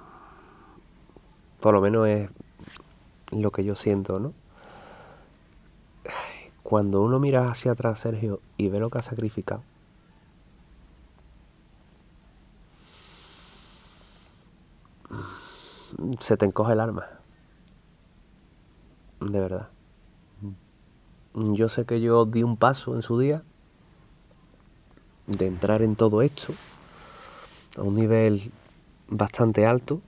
por lo menos es lo que yo siento, ¿no? Cuando uno mira hacia atrás, Sergio, y ve lo que ha sacrificado, se te encoge el alma. De verdad. Yo sé que yo di un paso en su día de entrar en todo esto a un nivel bastante alto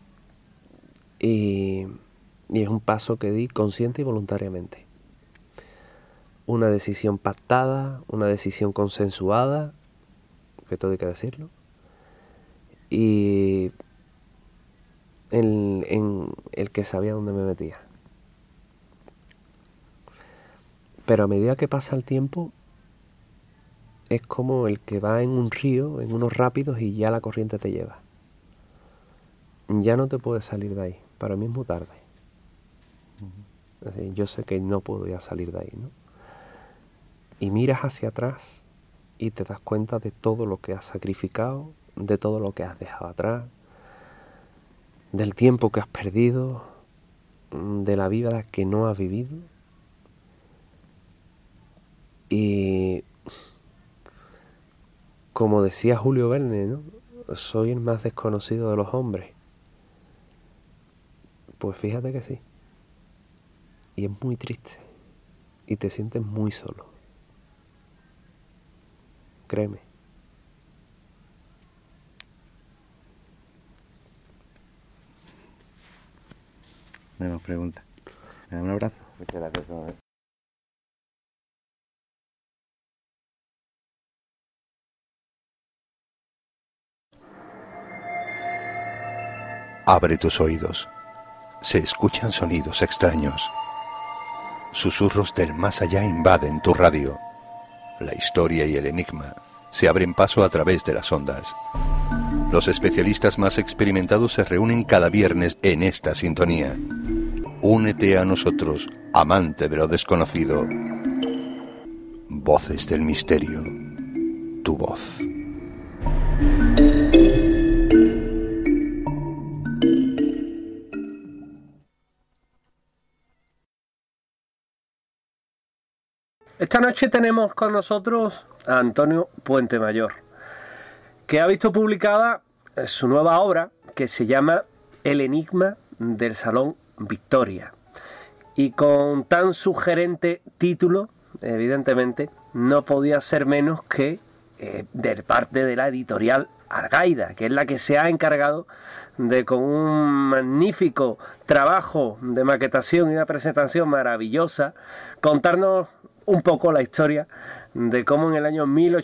y es un paso que di consciente y voluntariamente. Una decisión pactada, una decisión consensuada, que todo hay que decirlo, y en el que sabía dónde me metía. Pero a medida que pasa el tiempo, es como el que va en un río, en unos rápidos, y ya la corriente te lleva. Ya no te puedes salir de ahí. Para mí es muy tarde. Así, yo sé que no puedo ya salir de ahí, ¿no? Y miras hacia atrás y te das cuenta de todo lo que has sacrificado, de todo lo que has dejado atrás, del tiempo que has perdido, de la vida que no has vivido. Y como decía Julio Verne, ¿no? Soy el más desconocido de los hombres. Pues fíjate que sí. Y es muy triste. Y te sientes muy solo. Créeme. No hay más preguntas. ¿Me da un abrazo? Muchas gracias. Abre tus oídos. Se escuchan sonidos extraños. Susurros del más allá invaden tu radio. La historia y el enigma se abren paso a través de las ondas. Los especialistas más experimentados se reúnen cada viernes en esta sintonía. Únete a nosotros, amante de lo desconocido. Voces del misterio. Tu voz. Esta noche tenemos con nosotros a Antonio Puentemayor, que ha visto publicada su nueva obra que se llama El enigma del Salón Victoria. Y con tan sugerente título, evidentemente, no podía ser menos que de parte de la editorial Algaida, que es la que se ha encargado de, con un magnífico trabajo de maquetación y una presentación maravillosa, contarnos un poco la historia de cómo en el año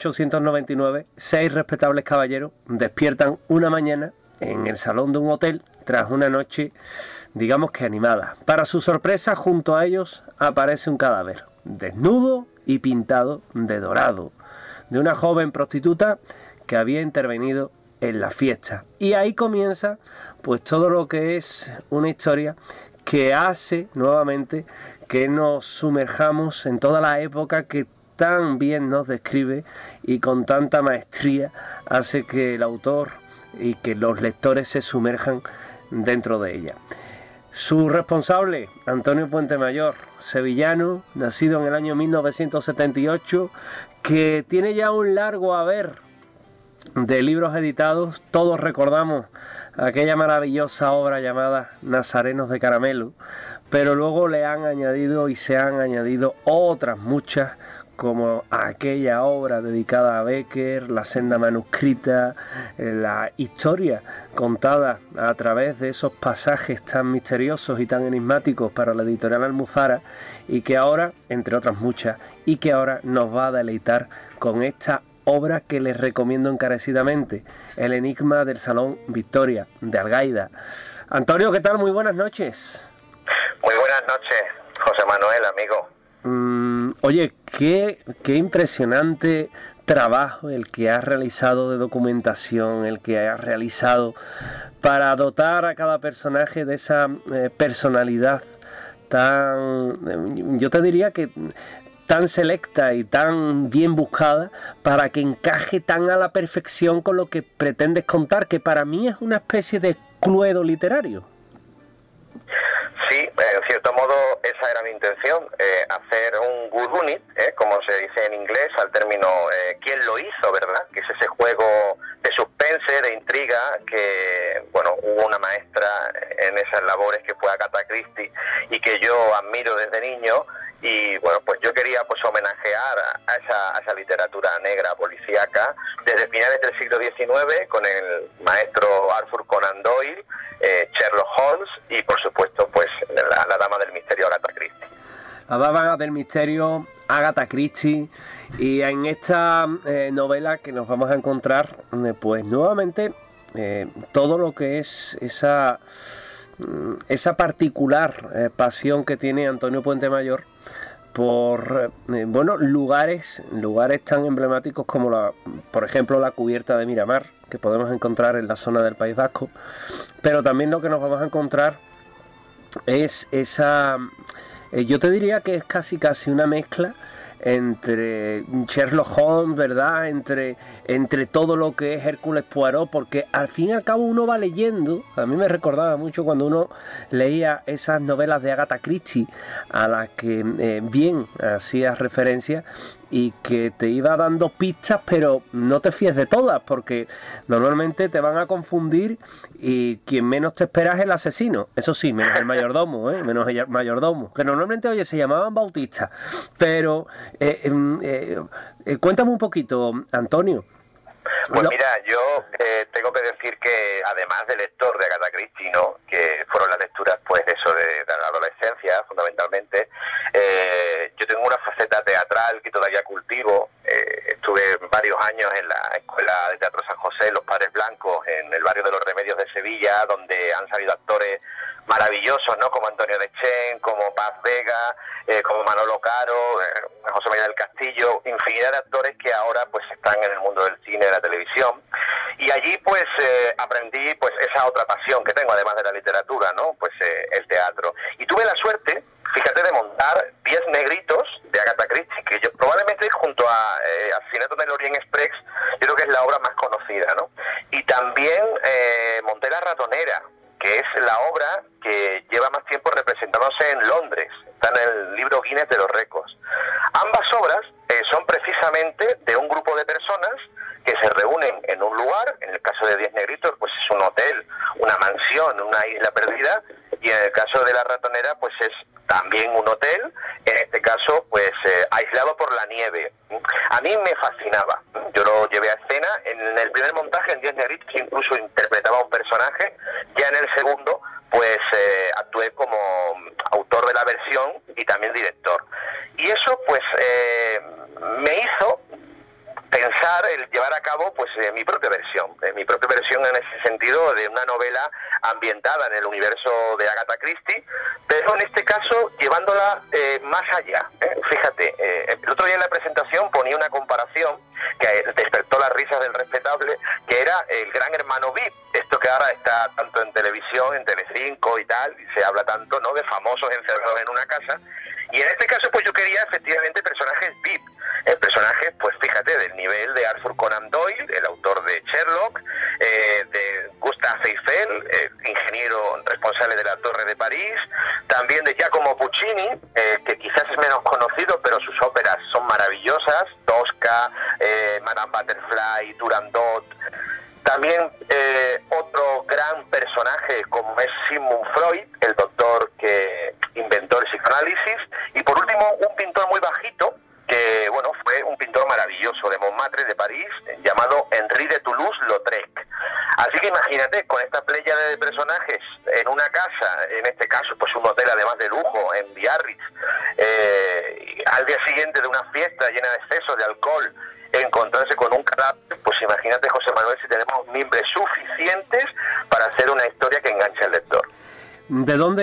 1899 6 respetables caballeros despiertan una mañana en el salón de un hotel tras una noche, digamos que animada. Para su sorpresa, junto a ellos aparece un cadáver, desnudo y pintado de dorado, de una joven prostituta que había intervenido en la fiesta. Y ahí comienza pues todo lo que es una historia que hace nuevamente que nos sumerjamos en toda la época que tan bien nos describe y con tanta maestría hace que el autor y que los lectores se sumerjan dentro de ella. Su responsable, Antonio Puentemayor, sevillano, nacido en el año 1978, que tiene ya un largo haber de libros editados. Todos recordamos aquella maravillosa obra llamada Nazarenos de Caramelo, pero luego le han añadido y se han añadido otras muchas, como aquella obra dedicada a Bécquer, La senda manuscrita, la historia contada a través de esos pasajes tan misteriosos y tan enigmáticos para la editorial Almuzara, y que ahora, entre otras muchas, y que ahora nos va a deleitar con esta obra que les recomiendo encarecidamente, El enigma del Salón Victoria, de Algaida. Antonio, ¿qué tal? Muy buenas noches. Muy buenas noches, José Manuel, amigo. Oye, qué impresionante trabajo el que has realizado de documentación, el que has realizado para dotar a cada personaje de esa personalidad tan, yo te diría que tan selecta y tan bien buscada para que encaje tan a la perfección con lo que pretendes contar, que para mí es una especie de cluedo literario. Sí, en cierto modo esa era mi intención, hacer un whodunit, como se dice en inglés, al término ¿quién lo hizo?, ¿verdad? Que es ese juego de suspense, de intriga, que, bueno, hubo una maestra en esas labores que fue Agatha Christie y que yo admiro desde niño. Y bueno, pues yo quería pues homenajear a esa literatura negra policíaca desde finales del siglo XIX con el maestro Arthur Conan Doyle, Sherlock Holmes y por supuesto pues la dama del misterio Agatha Christie. La dama del misterio Agatha Christie, y en esta novela que nos vamos a encontrar pues nuevamente todo lo que es esa particular pasión que tiene Antonio Puentemayor por lugares tan emblemáticos como por ejemplo la cubierta de Miramar, que podemos encontrar en la zona del País Vasco, pero también lo que nos vamos a encontrar es esa, yo te diría que es casi una mezcla entre Sherlock Holmes, ¿verdad? Entre todo lo que es Hércules Poirot, porque al fin y al cabo uno va leyendo. A mí me recordaba mucho cuando uno leía esas novelas de Agatha Christie a las que bien hacías referencia, y que te iba dando pistas, pero no te fíes de todas, porque normalmente te van a confundir y quien menos te esperas es el asesino. Eso sí, menos el mayordomo, menos el mayordomo, que normalmente, oye, se llamaban Bautista. Pero cuéntame un poquito, Antonio. Pues mira, yo tengo que decir que además de lector de Agatha Christie, ¿no?, que fueron las lecturas pues de la adolescencia fundamentalmente, yo tengo una faceta teatral que todavía cultivo. Estuve varios años en la Escuela de Teatro San José, Los Padres Blancos, en el barrio de los Remedios de Sevilla, donde han salido actores maravillosos, ¿no?, como Antonio Dechen, como Paz Vega, como Manolo Caro, José María del Castillo, infinidad de actores que ahora pues están en el mundo del cine, de la televisión, y allí pues aprendí pues esa otra pasión que tengo, además de la literatura, ¿no?, pues el teatro. Y tuve la suerte, fíjate, de montar 10 negritos de Agatha Christie, que yo probablemente junto a Asesinato en el Orient Express, yo creo que es la obra más conocida, ¿no? Y también monté La Ratonera, que es la obra que lleva más tiempo representándose en Londres, está en el libro Guinness de los récords. Ambas obras son precisamente de un grupo de personas que se reúnen en un lugar. En el caso de 10 negritos, pues es un hotel, una mansión, una isla perdida, y en el caso de La Ratonera, pues es también un hotel, en este caso, pues aislado por la nieve. A mí me fascinaba, yo lo llevé a escena. En el primer montaje, en 10 negritos, incluso interpretaba un personaje. Ya en el segundo, pues actué como autor de la versión y también director. Y eso, pues, me hizo pensar el llevar a cabo pues mi propia versión en ese sentido, de una novela ambientada en el universo de Agatha Christie, pero en este caso llevándola más allá. Fíjate, el otro día en la presentación ponía una comparación que despertó las risas del respetable, que era el Gran Hermano VIP, esto que ahora está tanto en televisión, en Telecinco y tal, y se habla tanto, ¿no?, de famosos encerrados en una casa. Y en este caso pues yo quería efectivamente personajes VIP, personajes, pues fíjate, del nivel de Arthur Conan Doyle, el autor de Sherlock, de Gustave Eiffel, ingeniero responsable de la Torre de París, también de Giacomo Puccini, que quizás es menos conocido, pero sus óperas son maravillosas, Tosca, Madame Butterfly, Turandot. También otro gran personaje como es Sigmund Freud, el doctor que inventó el psicoanálisis, y por último un pintor muy bajito, que bueno, fue un pintor maravilloso de Montmartre, de París, llamado Henri de Toulouse-Lautrec. Así que imagínate, con esta pléyade de personajes en una casa, en este caso pues un hotel además de lujo en Biarritz, al día siguiente de una fiesta llena de excesos de alcohol, encontrarse con un cadáver, pues imagínate, José Manuel, si tenemos mimbres suficientes para hacer una historia que enganche al lector. ¿De dónde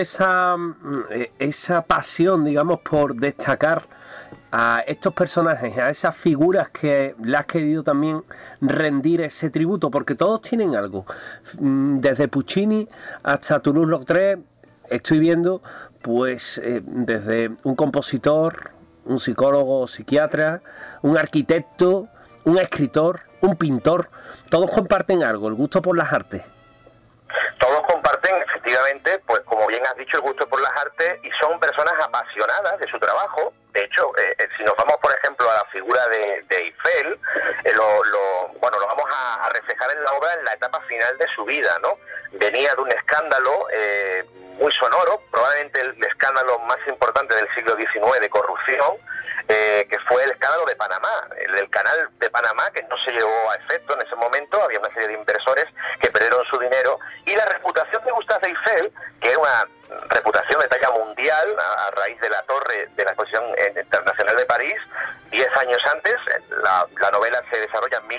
esa pasión, digamos, por destacar a estos personajes, a esas figuras que le has querido también rendir ese tributo? Porque todos tienen algo, desde Puccini hasta Toulouse-Lautrec, estoy viendo pues desde un compositor, un psicólogo, psiquiatra, un arquitecto, un escritor, un pintor. Todos comparten algo, el gusto por las artes. Todos comparten, efectivamente, pues como bien has dicho, el gusto por las artes, y son personas apasionadas de su trabajo. De hecho, si nos vamos, por ejemplo, a la figura de Eiffel, lo vamos a reflejar en la obra en la etapa final de su vida, ¿no? Venía de un escándalo muy sonoro, probablemente el escándalo más importante del siglo XIX de corrupción, que fue el escándalo de Panamá, el canal de Panamá, que no se llevó a efecto en ese momento. Había una serie de inversores que perdieron su dinero, y la reputación de Gustave Eiffel, que es una reputación de talla mundial a raíz de la torre de la Exposición Internacional de París, 10 años antes. La novela se desarrolla en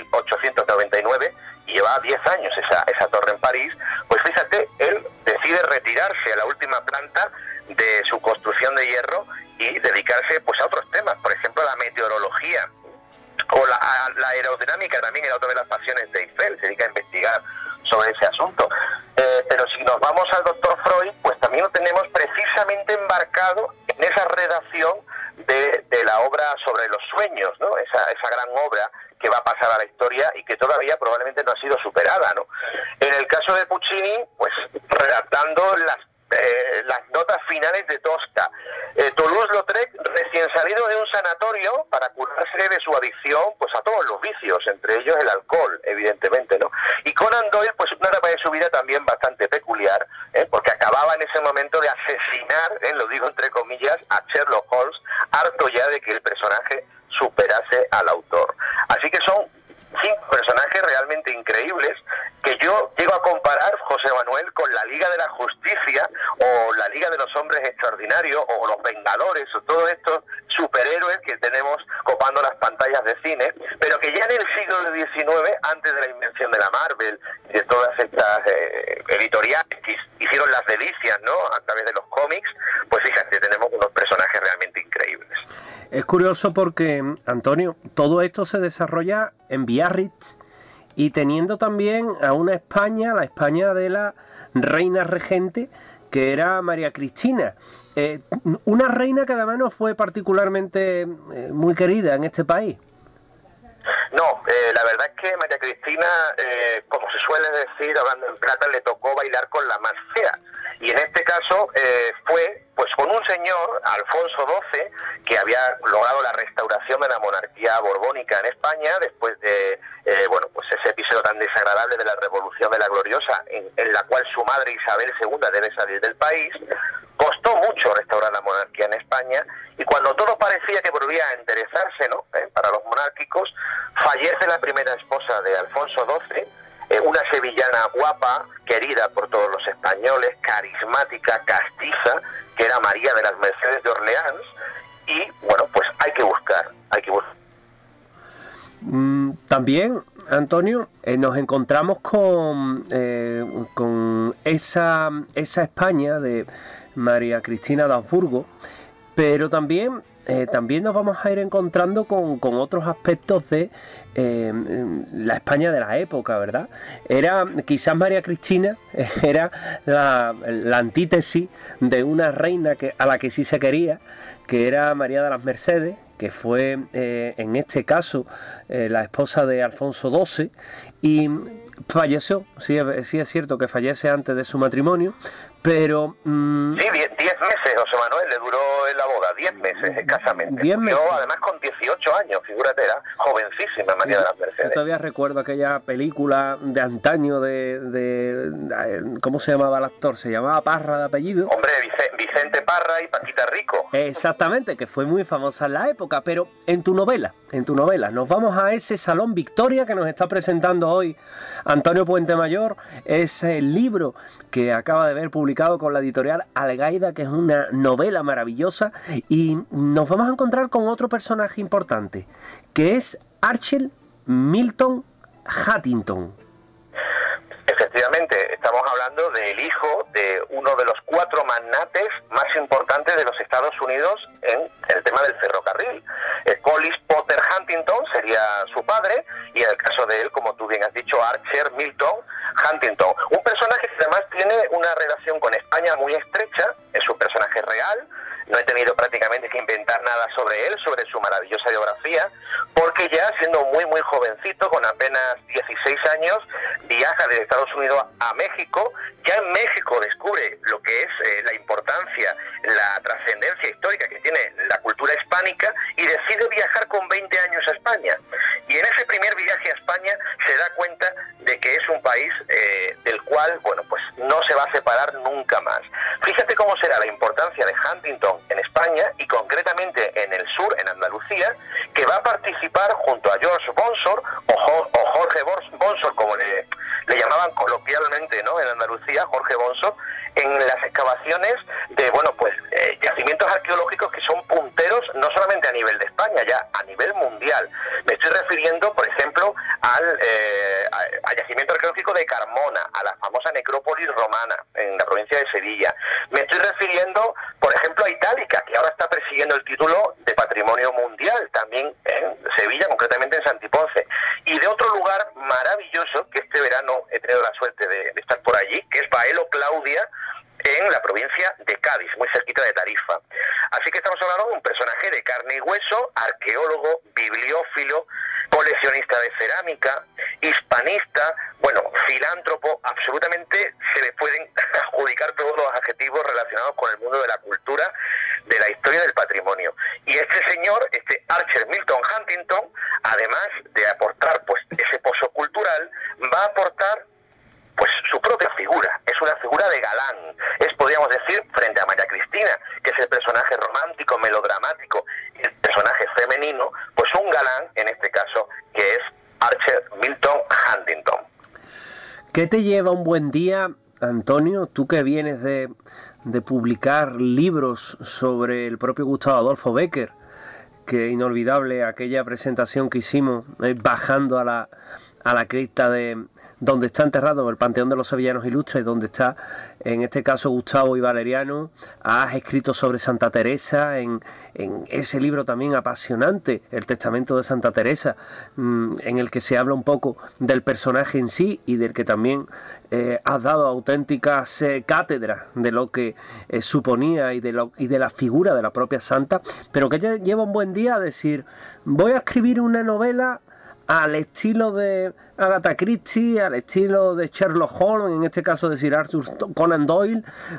1899 y llevaba 10 años esa torre en París. Pues fíjate, él decide retirarse a la última planta de su construcción de hierro y dedicarse pues a otros temas, por ejemplo a la meteorología o la aerodinámica. También era otra de las pasiones de Eiffel, se dedica a investigar sobre ese asunto. Pero si nos vamos al doctor Freud, pues también lo tenemos precisamente embarcado en esa redacción de la obra sobre los sueños, ¿no? Esa gran obra que va a pasar a la historia y que todavía probablemente no ha sido superada, ¿no? En el caso de Puccini, pues redactando las notas finales de Tosca. Toulouse-Lautrec, recién salido de un sanatorio para curarse de su adicción pues a todos los vicios, entre ellos el alcohol, evidentemente, ¿no? Y Conan Doyle, pues una etapa de su vida también bastante peculiar, porque acababa en ese momento de asesinar, lo digo entre comillas, a Sherlock Holmes, harto ya de que el personaje superase al autor. Así que son 5 personajes realmente increíbles que yo llego a comparar, José Manuel, con la Liga de la Justicia o la Liga de los Hombres Extraordinarios o los Vengadores o todos estos superhéroes que tenemos copando las pantallas de cine, pero que ya en el siglo XIX, antes de la invención de la Marvel y de todas estas editoriales que hicieron las delicias, ¿no?, a través de los cómics, pues fíjate, tenemos unos personajes realmente increíbles. Es curioso porque, Antonio, todo esto se desarrolla en Biarritz y teniendo también a una España, la España de la reina regente, que era María Cristina. Una reina que además no fue particularmente muy querida en este país. No, la verdad es que María Cristina, como se suele decir, hablando en plata, le tocó bailar con la más fea. Y en este caso fue pues con un señor, Alfonso XII, que había logrado la restauración de la monarquía borbónica en España después de pues ese episodio tan desagradable de la Revolución de la Gloriosa, en la cual su madre Isabel II debe salir del país. Costó mucho restaurar la monarquía en España, y cuando todo parecía que volvía a enderezarse, ¿no?, para los monárquicos, fallece la primera esposa de Alfonso XII, una sevillana guapa, querida por todos los españoles, carismática, castiza, que era María de las Mercedes de Orleans. Y bueno, pues hay que buscar. También, Antonio, nos encontramos con esa España de María Cristina de Habsburgo, pero también nos vamos a ir encontrando con otros aspectos de la España de la época, ¿verdad? Quizás María Cristina era la antítesis de una reina a la que sí se quería, que era María de las Mercedes, que fue en este caso la esposa de Alfonso XII, y falleció. Sí es cierto que fallece antes de su matrimonio, pero... Sí, 10 meses, José Manuel, le duró la boda, 10 meses escasamente. 10 meses. Yo, además, con 18 años, figúrate, era jovencísima María de las Mercedes. Yo todavía recuerdo aquella película de antaño ¿cómo se llamaba el actor? Se llamaba Parra de apellido. Hombre, Vicente Parra y Paquita Rico. Exactamente, que fue muy famosa en la época, pero en tu novela, nos vamos a ese Salón Victoria que nos está presentando hoy Antonio Puentemayor, ese libro que acaba de ver publicado con la editorial Algaida, que es una novela maravillosa, y nos vamos a encontrar con otro personaje importante, que es Archibald Milton Huntington. Efectivamente, estamos hablando del hijo de uno de los 4 magnates más importantes de los Estados Unidos en el tema del ferrocarril. Collis Potter Huntington sería su padre, y en el caso de él, como tú bien has dicho, Archer Milton Huntington. Un personaje que además tiene una relación con España muy estrecha, es un personaje real. No he tenido prácticamente que inventar nada sobre él, sobre su maravillosa biografía, porque ya siendo muy muy jovencito, con apenas 16 años, viaja de Estados Unidos a México. Ya en México descubre lo que es la importancia, la trascendencia histórica que tiene la cultura hispánica, y decide viajar con 20 años a España. Y en ese primer viaje a España se da cuenta de que es un país del cual, bueno, pues no se va a separar nunca más. Fíjate fíjate cómo será la importancia de Huntington en España y concretamente en el sur, en Andalucía, que va a participar junto a George Bonsor o Jorge Bonsor, como le llamaban coloquialmente, ¿no?, en Andalucía, Jorge Bonsor, en las excavaciones de, yacimientos arqueológicos que son punteros no solamente a nivel de España, ya a nivel mundial. Me estoy refiriendo, por ejemplo, al yacimiento arqueológico de Carmona, a la famosa necrópolis romana en la provincia de Sevilla. Me estoy refiriendo, por ejemplo, a Itálica, que ahora está persiguiendo el título de Patrimonio Mundial, también en Sevilla, concretamente en Santiponce. Y de otro lugar maravilloso, que este verano he tenido la suerte de estar por allí, que es Baelo Claudia, en la provincia de Cádiz, muy cerquita de Tarifa. Así que estamos hablando de un personaje de carne y hueso, arqueólogo, bibliófilo, coleccionista de cerámica, hispanista, filántropo. Absolutamente se le pueden adjudicar todos los adjetivos relacionados con el mundo de la cultura, de la historia del patrimonio. Y este señor, este Archer Milton Huntington, además de aportar ese pozo cultural, va a aportar su propia figura. Es una figura de galán, podríamos decir, frente a María Cristina, que es el personaje romántico, melodramático, y el personaje femenino, un galán, en este caso, que es Archer Milton Huntington. ¿Qué te lleva un buen día, Antonio? Tú que vienes de publicar libros sobre el propio Gustavo Adolfo Bécquer, que inolvidable aquella presentación que hicimos bajando a la cripta de donde está enterrado el Panteón de los Sevillanos Ilustres, donde está, en este caso, Gustavo y Valeriano. Has escrito sobre Santa Teresa en ese libro también apasionante, El Testamento de Santa Teresa, en el que se habla un poco del personaje en sí y del que también has dado auténticas cátedras de lo que suponía y de la figura de la propia santa, pero que ella lleva un buen día a decir: voy a escribir una novela al estilo de Agatha Christie, al estilo de Sherlock Holmes, en este caso de Sir Arthur Conan Doyle.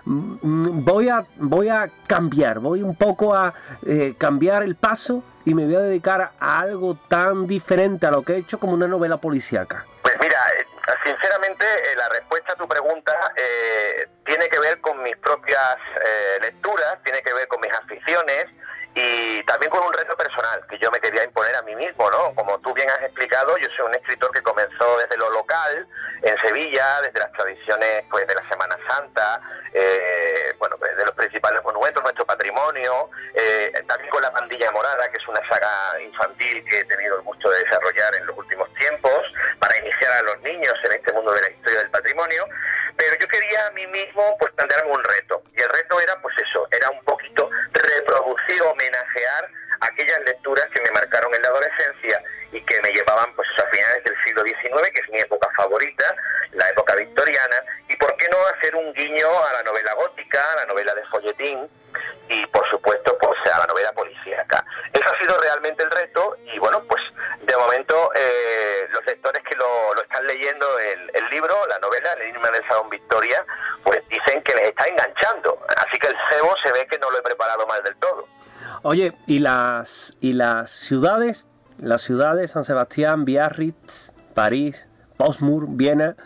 Voy a cambiar, voy un poco a cambiar el paso y me voy a dedicar a algo tan diferente a lo que he hecho como una novela policíaca. Pues mira, sinceramente la respuesta a tu pregunta tiene que ver con mis propias lecturas, tiene que ver con mis aficiones y también con un reto personal que yo me quería imponer a mí mismo, ¿no? Como tú bien has explicado, yo soy un escritor que comenzó desde lo local, en Sevilla, desde las tradiciones de la Semana Santa, de los principales monumentos, nuestro patrimonio, también con La Pandilla Morada, que es una saga infantil que he tenido el gusto de desarrollar en los últimos tiempos, para iniciar a los niños en este mundo de la historia del patrimonio. Pero yo quería a mí mismo plantearme un reto, y el reto era era un poquito reproducir, homenajear aquellas lecturas que me marcaron en la adolescencia y que me llevaban a finales del siglo XIX, que es mi época favorita, la época victoriana, y por qué no hacer un guiño a la novela gótica, a la novela de folletín y por supuesto a la novela policíaca. Eso ha sido realmente el reto y de momento los lectores que lo están leyendo el libro, la novela, El enigma del Salón Victoria, dicen que les está enganchando, así que el cebo se ve que no lo he preparado mal del todo. Oye, ¿y las ciudades? Las ciudades, San Sebastián, Biarritz, París, Portsmouth, Viena,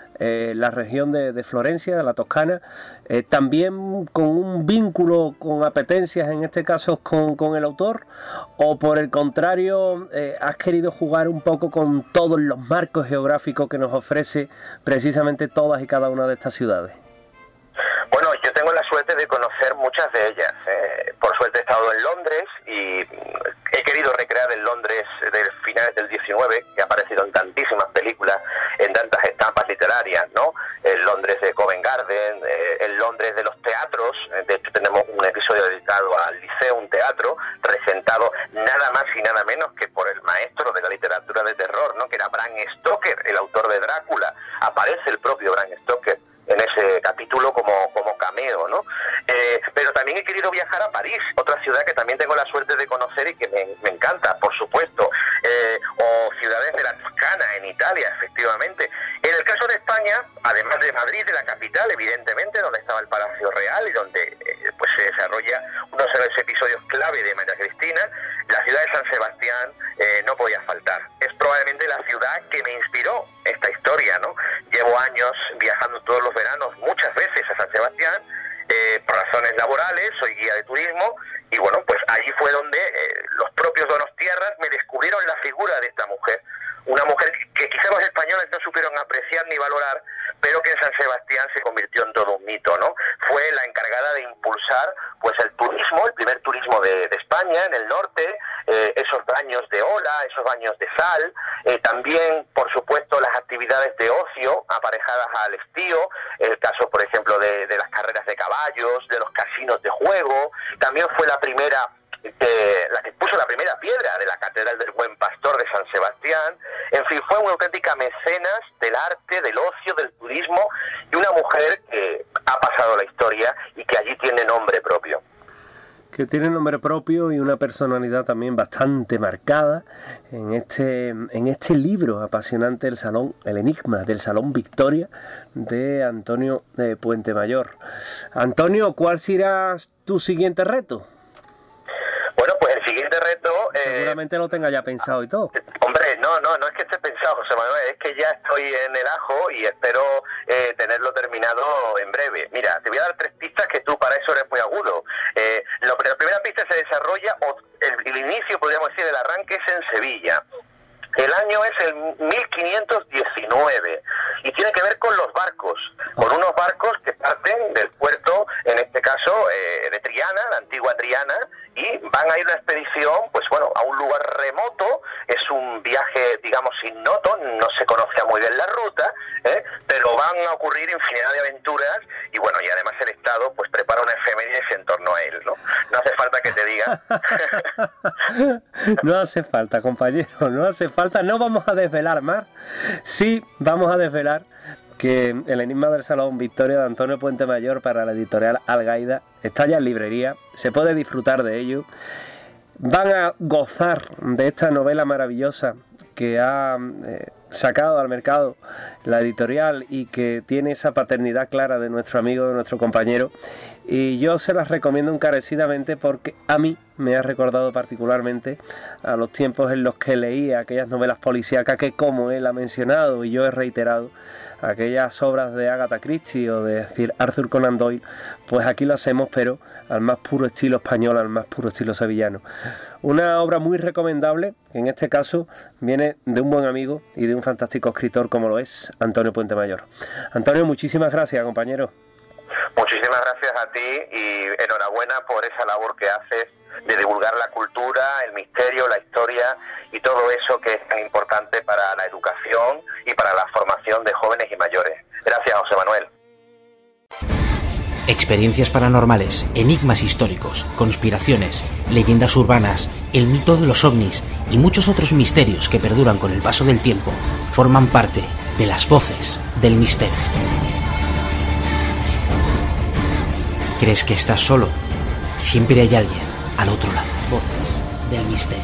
la región de Florencia, de la Toscana, también con un vínculo, con apetencias, en este caso con el autor, o por el contrario, has querido jugar un poco con todos los marcos geográficos que nos ofrece precisamente todas y cada una de estas ciudades? Bueno, yo tengo la suerte de conocer muchas de ellas. Por suerte he estado en Londres y he querido recrear el Londres de finales del 19, que ha aparecido en tantísimas películas, en tantas estampas literarias, ¿no? El Londres de Covent Garden, el Londres de los teatros. De hecho, tenemos un episodio dedicado al Liceo, un teatro, presentado nada más y nada menos que por el maestro de la literatura de terror, ¿no? Que era Bram Stoker, el autor de Drácula. Aparece el propio Bram Stoker en ese capítulo como cameo, ¿no? Pero también he querido viajar a París, otra ciudad que también tengo la suerte de conocer y que me encanta, por supuesto, o ciudades de la Toscana, en Italia, efectivamente. En el caso de España, además de Madrid, de la capital, evidentemente, donde estaba el Palacio Real y donde se desarrolla uno de los episodios clave de María Cristina, la ciudad de San Sebastián no podía faltar. Es probablemente la ciudad que me inspiró esta historia, ¿no? Llevo años viajando todos los veranos, muchas veces a San Sebastián, por razones laborales, soy guía de turismo, y bueno, pues allí fue donde los propios donostiarras me descubrieron la figura de esta mujer. Una mujer que quizá los españoles no supieron apreciar ni valorar, pero que en San Sebastián se convirtió en todo un mito, ¿no? Fue la encargada de impulsar pues el turismo, el primer turismo de España, en el norte, esos baños de ola, esos baños de sal, también, por supuesto, las actividades de ocio aparejadas al estío, el caso, por ejemplo, de las carreras de caballos, de los casinos de juego. También fue la que puso la primera piedra de la Catedral del Buen Pastor de San Sebastián. En fin, fue una auténtica mecenas del arte, del ocio, del turismo, y una mujer que ha pasado la historia y que allí tiene nombre propio. Que tiene nombre propio y una personalidad también bastante marcada en este libro apasionante, El enigma del Salón Victoria, de Antonio Puentemayor. Antonio, ¿cuál será tu siguiente reto? Bueno, pues el siguiente reto... seguramente lo tenga ya pensado y todo. Hombre, no es que esté pensado, José Manuel, es que ya estoy en el ajo y espero tenerlo terminado en breve. Mira, te voy a dar 3 pistas que tú para eso eres muy agudo. La primera pista se desarrolla, o el inicio, podríamos decir, el arranque es en Sevilla. El año es el 1519 y tiene que ver con los barcos, con unos barcos que parten del puerto, en este caso de Triana, la antigua Triana, y van a ir a una expedición, pues bueno, a un lugar remoto. Es un viaje, digamos, ignoto, no se conocía muy bien la ruta, pero van a ocurrir infinidad de aventuras y bueno, y además el Estado pues prepara una efemérides en torno a él, ¿no? No hace falta que te diga. No hace falta, compañero, no hace falta, no vamos a desvelar más. Sí, vamos a desvelar que El enigma del Salón Victoria de Antonio Puentemayor para la editorial Algaida está ya en librería, se puede disfrutar de ello. Van a gozar de esta novela maravillosa que ha sacado al mercado la editorial y que tiene esa paternidad clara de nuestro amigo, de nuestro compañero, y yo se las recomiendo encarecidamente porque a mí me ha recordado particularmente a los tiempos en los que leía aquellas novelas policíacas que, como él ha mencionado y yo he reiterado, aquellas obras de Agatha Christie o de Sir Arthur Conan Doyle, pues aquí lo hacemos, pero al más puro estilo español, al más puro estilo sevillano. Una obra muy recomendable, que en este caso viene de un buen amigo y de un fantástico escritor como lo es Antonio Puentemayor. Antonio, muchísimas gracias, compañero. Muchísimas gracias a ti y enhorabuena por esa labor que haces de divulgar la cultura, el misterio, la historia y todo eso que es tan importante para la educación y para la formación de jóvenes y mayores. Gracias, José Manuel. Experiencias paranormales, enigmas históricos, conspiraciones, leyendas urbanas, el mito de los ovnis y muchos otros misterios que perduran con el paso del tiempo forman parte de las voces del misterio. ¿Crees que estás solo? Siempre hay alguien al otro lado. Voces del misterio.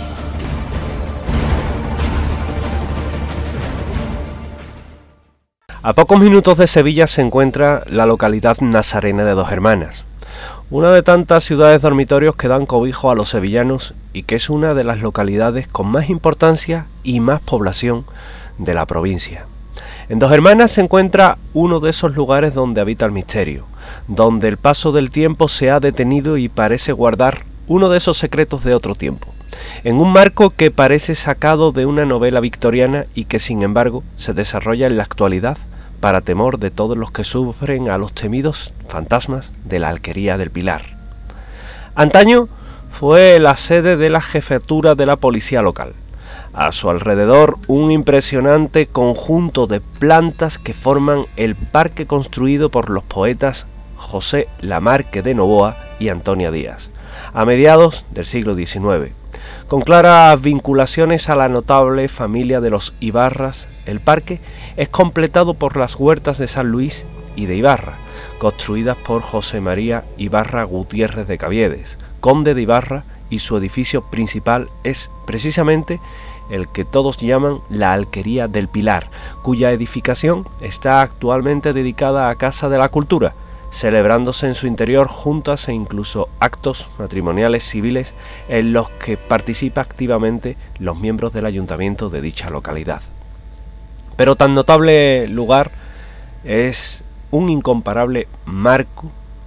A pocos minutos de Sevilla se encuentra la localidad nazarena de Dos Hermanas, una de tantas ciudades dormitorios que dan cobijo a los sevillanos y que es una de las localidades con más importancia y más población de la provincia. En Dos Hermanas se encuentra uno de esos lugares donde habita el misterio, donde el paso del tiempo se ha detenido y parece guardar uno de esos secretos de otro tiempo, en un marco que parece sacado de una novela victoriana y que sin embargo se desarrolla en la actualidad para temor de todos los que sufren a los temidos fantasmas de la Alquería del Pilar. Antaño fue la sede de la jefatura de la policía local. A su alrededor un impresionante conjunto de plantas que forman el parque construido por los poetas José Lamarque de Novoa y Antonia Díaz, a mediados del siglo XIX. Con claras vinculaciones a la notable familia de los Ibarras, el parque es completado por las huertas de San Luis y de Ibarra, construidas por José María Ibarra Gutiérrez de Caviedes, conde de Ibarra, y su edificio principal es precisamente el que todos llaman la Alquería del Pilar, cuya edificación está actualmente dedicada a Casa de la Cultura, celebrándose en su interior juntas e incluso actos matrimoniales civiles en los que participa activamente los miembros del ayuntamiento de dicha localidad. Pero tan notable lugar es un incomparable marco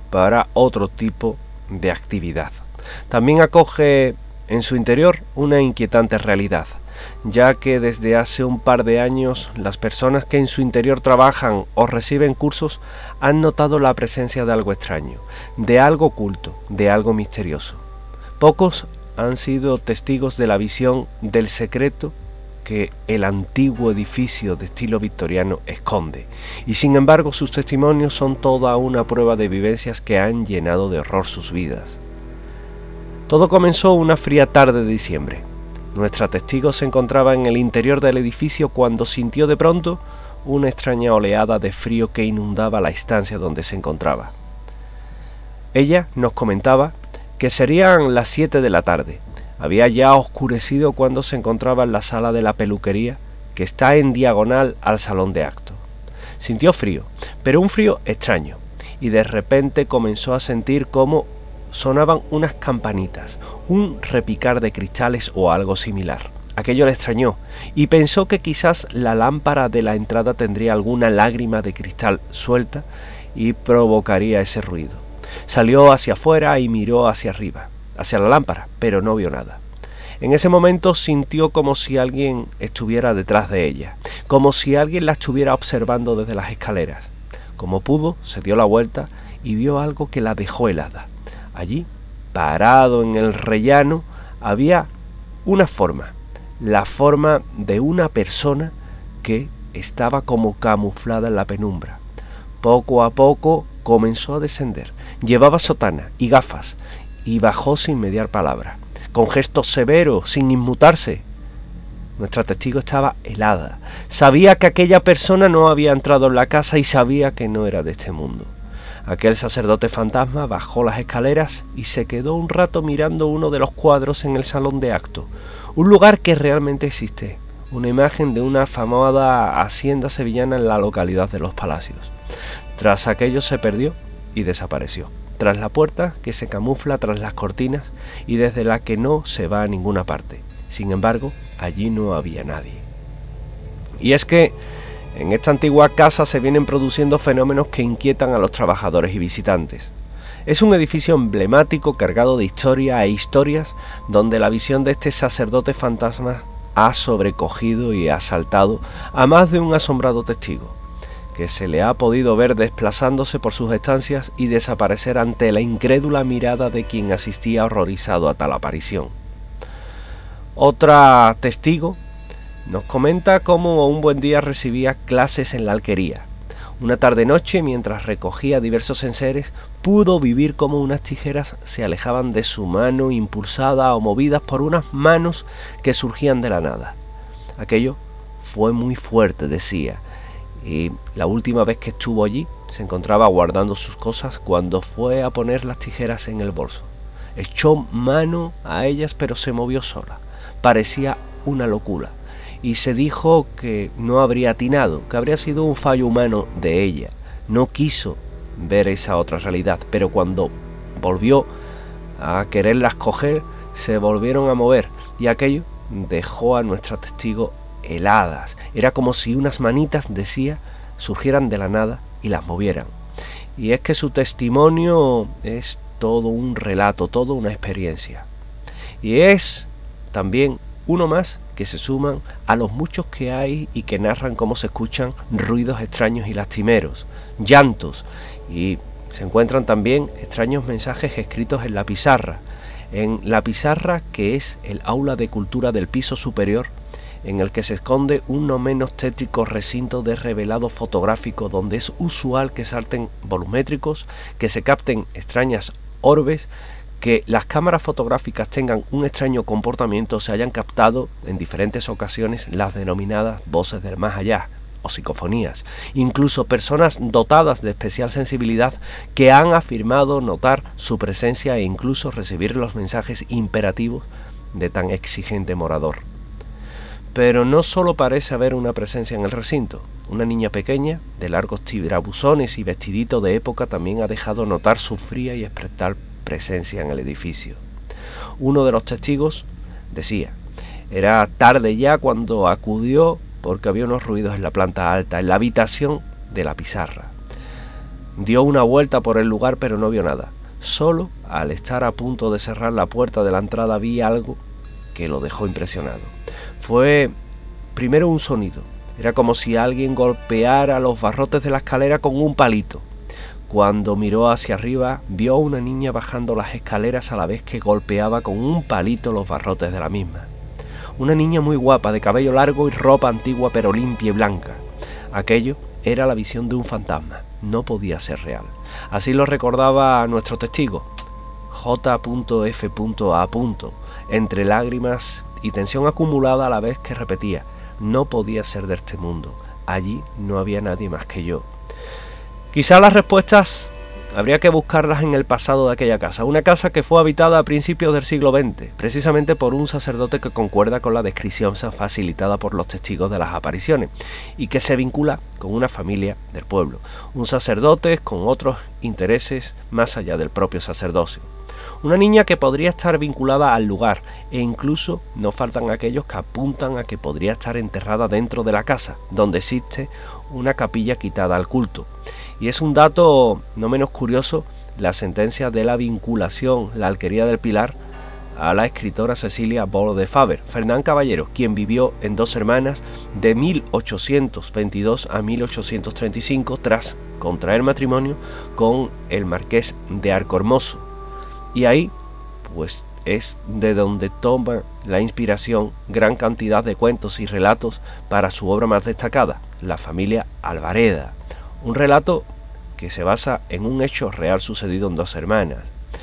para otro tipo de actividad. También acoge en su interior una inquietante realidad, ya que desde hace un par de años las personas que en su interior trabajan o reciben cursos han notado la presencia de algo extraño, de algo oculto, de algo misterioso. Pocos han sido testigos de la visión del secreto que el antiguo edificio de estilo victoriano esconde, y sin embargo sus testimonios son toda una prueba de vivencias que han llenado de horror sus vidas. Todo comenzó una fría tarde de diciembre. Nuestra testigo se encontraba en el interior del edificio cuando sintió de pronto una extraña oleada de frío que inundaba la estancia donde se encontraba. Ella nos comentaba que serían las 7 de la tarde. Había ya oscurecido cuando se encontraba en la sala de la peluquería, que está en diagonal al salón de actos. Sintió frío, pero un frío extraño, y de repente comenzó a sentir cómo sonaban unas campanitas, un repicar de cristales o algo similar. Aquello le extrañó y pensó que quizás la lámpara de la entrada tendría alguna lágrima de cristal suelta y provocaría ese ruido. Salió hacia afuera y miró hacia arriba, hacia la lámpara, pero no vio nada. En ese momento sintió como si alguien estuviera detrás de ella, como si alguien la estuviera observando desde las escaleras. Como pudo, se dio la vuelta y vio algo que la dejó helada. Allí, parado en el rellano, había una forma, la forma de una persona que estaba como camuflada en la penumbra. Poco a poco comenzó a descender. Llevaba sotana y gafas y bajó sin mediar palabra, con gesto severo, sin inmutarse. Nuestra testigo estaba helada. Sabía que aquella persona no había entrado en la casa y sabía que no era de este mundo. Aquel sacerdote fantasma bajó las escaleras y se quedó un rato mirando uno de los cuadros en el salón de acto, un lugar que realmente existe, una imagen de una famosa hacienda sevillana en la localidad de Los Palacios. Tras aquello se perdió y desapareció, tras la puerta que se camufla tras las cortinas y desde la que no se va a ninguna parte. Sin embargo, allí no había nadie. Y es que en esta antigua casa se vienen produciendo fenómenos que inquietan a los trabajadores y visitantes. Es un edificio emblemático cargado de historia e historias donde la visión de este sacerdote fantasma ha sobrecogido y asaltado a más de un asombrado testigo, que se le ha podido ver desplazándose por sus estancias y desaparecer ante la incrédula mirada de quien asistía horrorizado a tal aparición. Otra testigo nos comenta cómo un buen día recibía clases en la alquería. Una tarde-noche, mientras recogía diversos enseres, pudo vivir cómo unas tijeras se alejaban de su mano, impulsadas o movidas por unas manos que surgían de la nada. Aquello fue muy fuerte, decía, y la última vez que estuvo allí se encontraba guardando sus cosas cuando fue a poner las tijeras en el bolso. Echó mano a ellas, pero se movió sola. Parecía una locura. Y se dijo que no habría atinado, que habría sido un fallo humano de ella. No quiso ver esa otra realidad, pero cuando volvió a quererlas coger, se volvieron a mover, y aquello dejó a nuestra testigo heladas. Era como si unas manitas, decía, surgieran de la nada y las movieran. Y es que su testimonio es todo un relato, toda una experiencia. Y es también uno más que se suman a los muchos que hay y que narran cómo se escuchan ruidos extraños y lastimeros, llantos, y se encuentran también extraños mensajes escritos en la pizarra que es el aula de cultura del piso superior, en el que se esconde un no menos tétrico recinto de revelado fotográfico donde es usual que salten volumétricos, que se capten extrañas orbes, que las cámaras fotográficas tengan un extraño comportamiento, se hayan captado en diferentes ocasiones las denominadas voces del más allá o psicofonías, incluso personas dotadas de especial sensibilidad que han afirmado notar su presencia e incluso recibir los mensajes imperativos de tan exigente morador. Pero no solo parece haber una presencia en el recinto. Una niña pequeña, de largos tirabuzones y vestidito de época, también ha dejado notar su fría y expectante presencia en el edificio. Uno de los testigos decía, era tarde ya cuando acudió porque había unos ruidos en la planta alta, en la habitación de la pizarra. Dio una vuelta por el lugar pero no vio nada. Solo al estar a punto de cerrar la puerta de la entrada vi algo que lo dejó impresionado. Fue primero un sonido. Era como si alguien golpeara los barrotes de la escalera con un palito. Cuando miró hacia arriba, vio a una niña bajando las escaleras a la vez que golpeaba con un palito los barrotes de la misma. Una niña muy guapa, de cabello largo y ropa antigua pero limpia y blanca. Aquello era la visión de un fantasma. No podía ser real. Así lo recordaba nuestro testigo, J.F.A. entre lágrimas y tensión acumulada a la vez que repetía: no podía ser de este mundo. Allí no había nadie más que yo. Quizá las respuestas habría que buscarlas en el pasado de aquella casa, una casa que fue habitada a principios del siglo XX, precisamente por un sacerdote que concuerda con la descripción facilitada por los testigos de las apariciones y que se vincula con una familia del pueblo, un sacerdote con otros intereses más allá del propio sacerdocio. Una niña que podría estar vinculada al lugar, e incluso no faltan aquellos que apuntan a que podría estar enterrada dentro de la casa, donde existe una capilla quitada al culto. Y es un dato no menos curioso la sentencia de la vinculación, la alquería del Pilar, a la escritora Cecilia Bolo de Faber, Fernán Caballero, quien vivió en Dos Hermanas de 1822 a 1835 tras contraer matrimonio con el marqués de Arcormoso. Y ahí, pues, es de donde toma la inspiración gran cantidad de cuentos y relatos para su obra más destacada, La familia Albareda. Un relato que se basa en un hecho real sucedido en Dos Hermanas,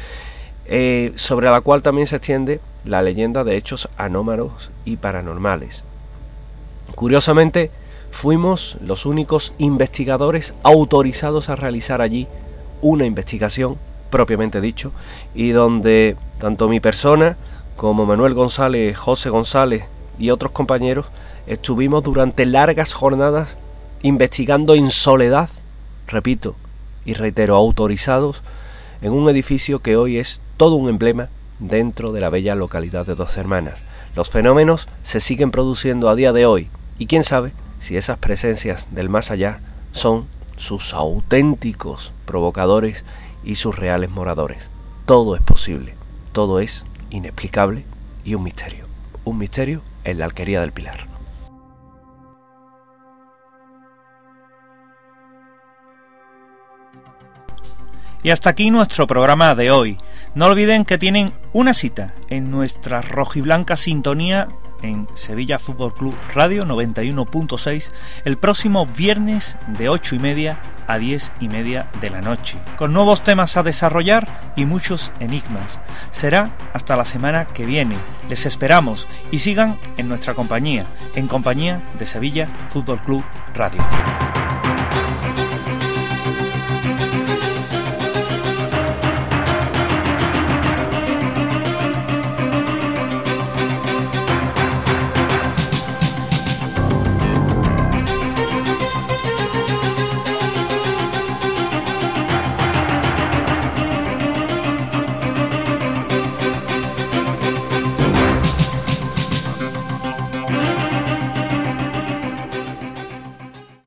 sobre la cual también se extiende la leyenda de hechos anómalos y paranormales. Curiosamente, fuimos los únicos investigadores autorizados a realizar allí una investigación propiamente dicho, y donde tanto mi persona como Manuel González, José González y otros compañeros estuvimos durante largas jornadas investigando en soledad, repito y reitero, autorizados, en un edificio que hoy es todo un emblema dentro de la bella localidad de Dos Hermanas. Los fenómenos se siguen produciendo a día de hoy, y quién sabe si esas presencias del más allá son sus auténticos provocadores y sus reales moradores. Todo es posible, todo es inexplicable y un misterio en la alquería del Pilar. Y hasta aquí nuestro programa de hoy. No olviden que tienen una cita en nuestra rojiblanca sintonía en Sevilla Fútbol Club Radio 91.6 el próximo viernes de 8:30 a 10:30 de la noche, con nuevos temas a desarrollar y muchos enigmas. Será hasta la semana que viene. Les esperamos y sigan en nuestra compañía, en compañía de Sevilla Fútbol Club Radio.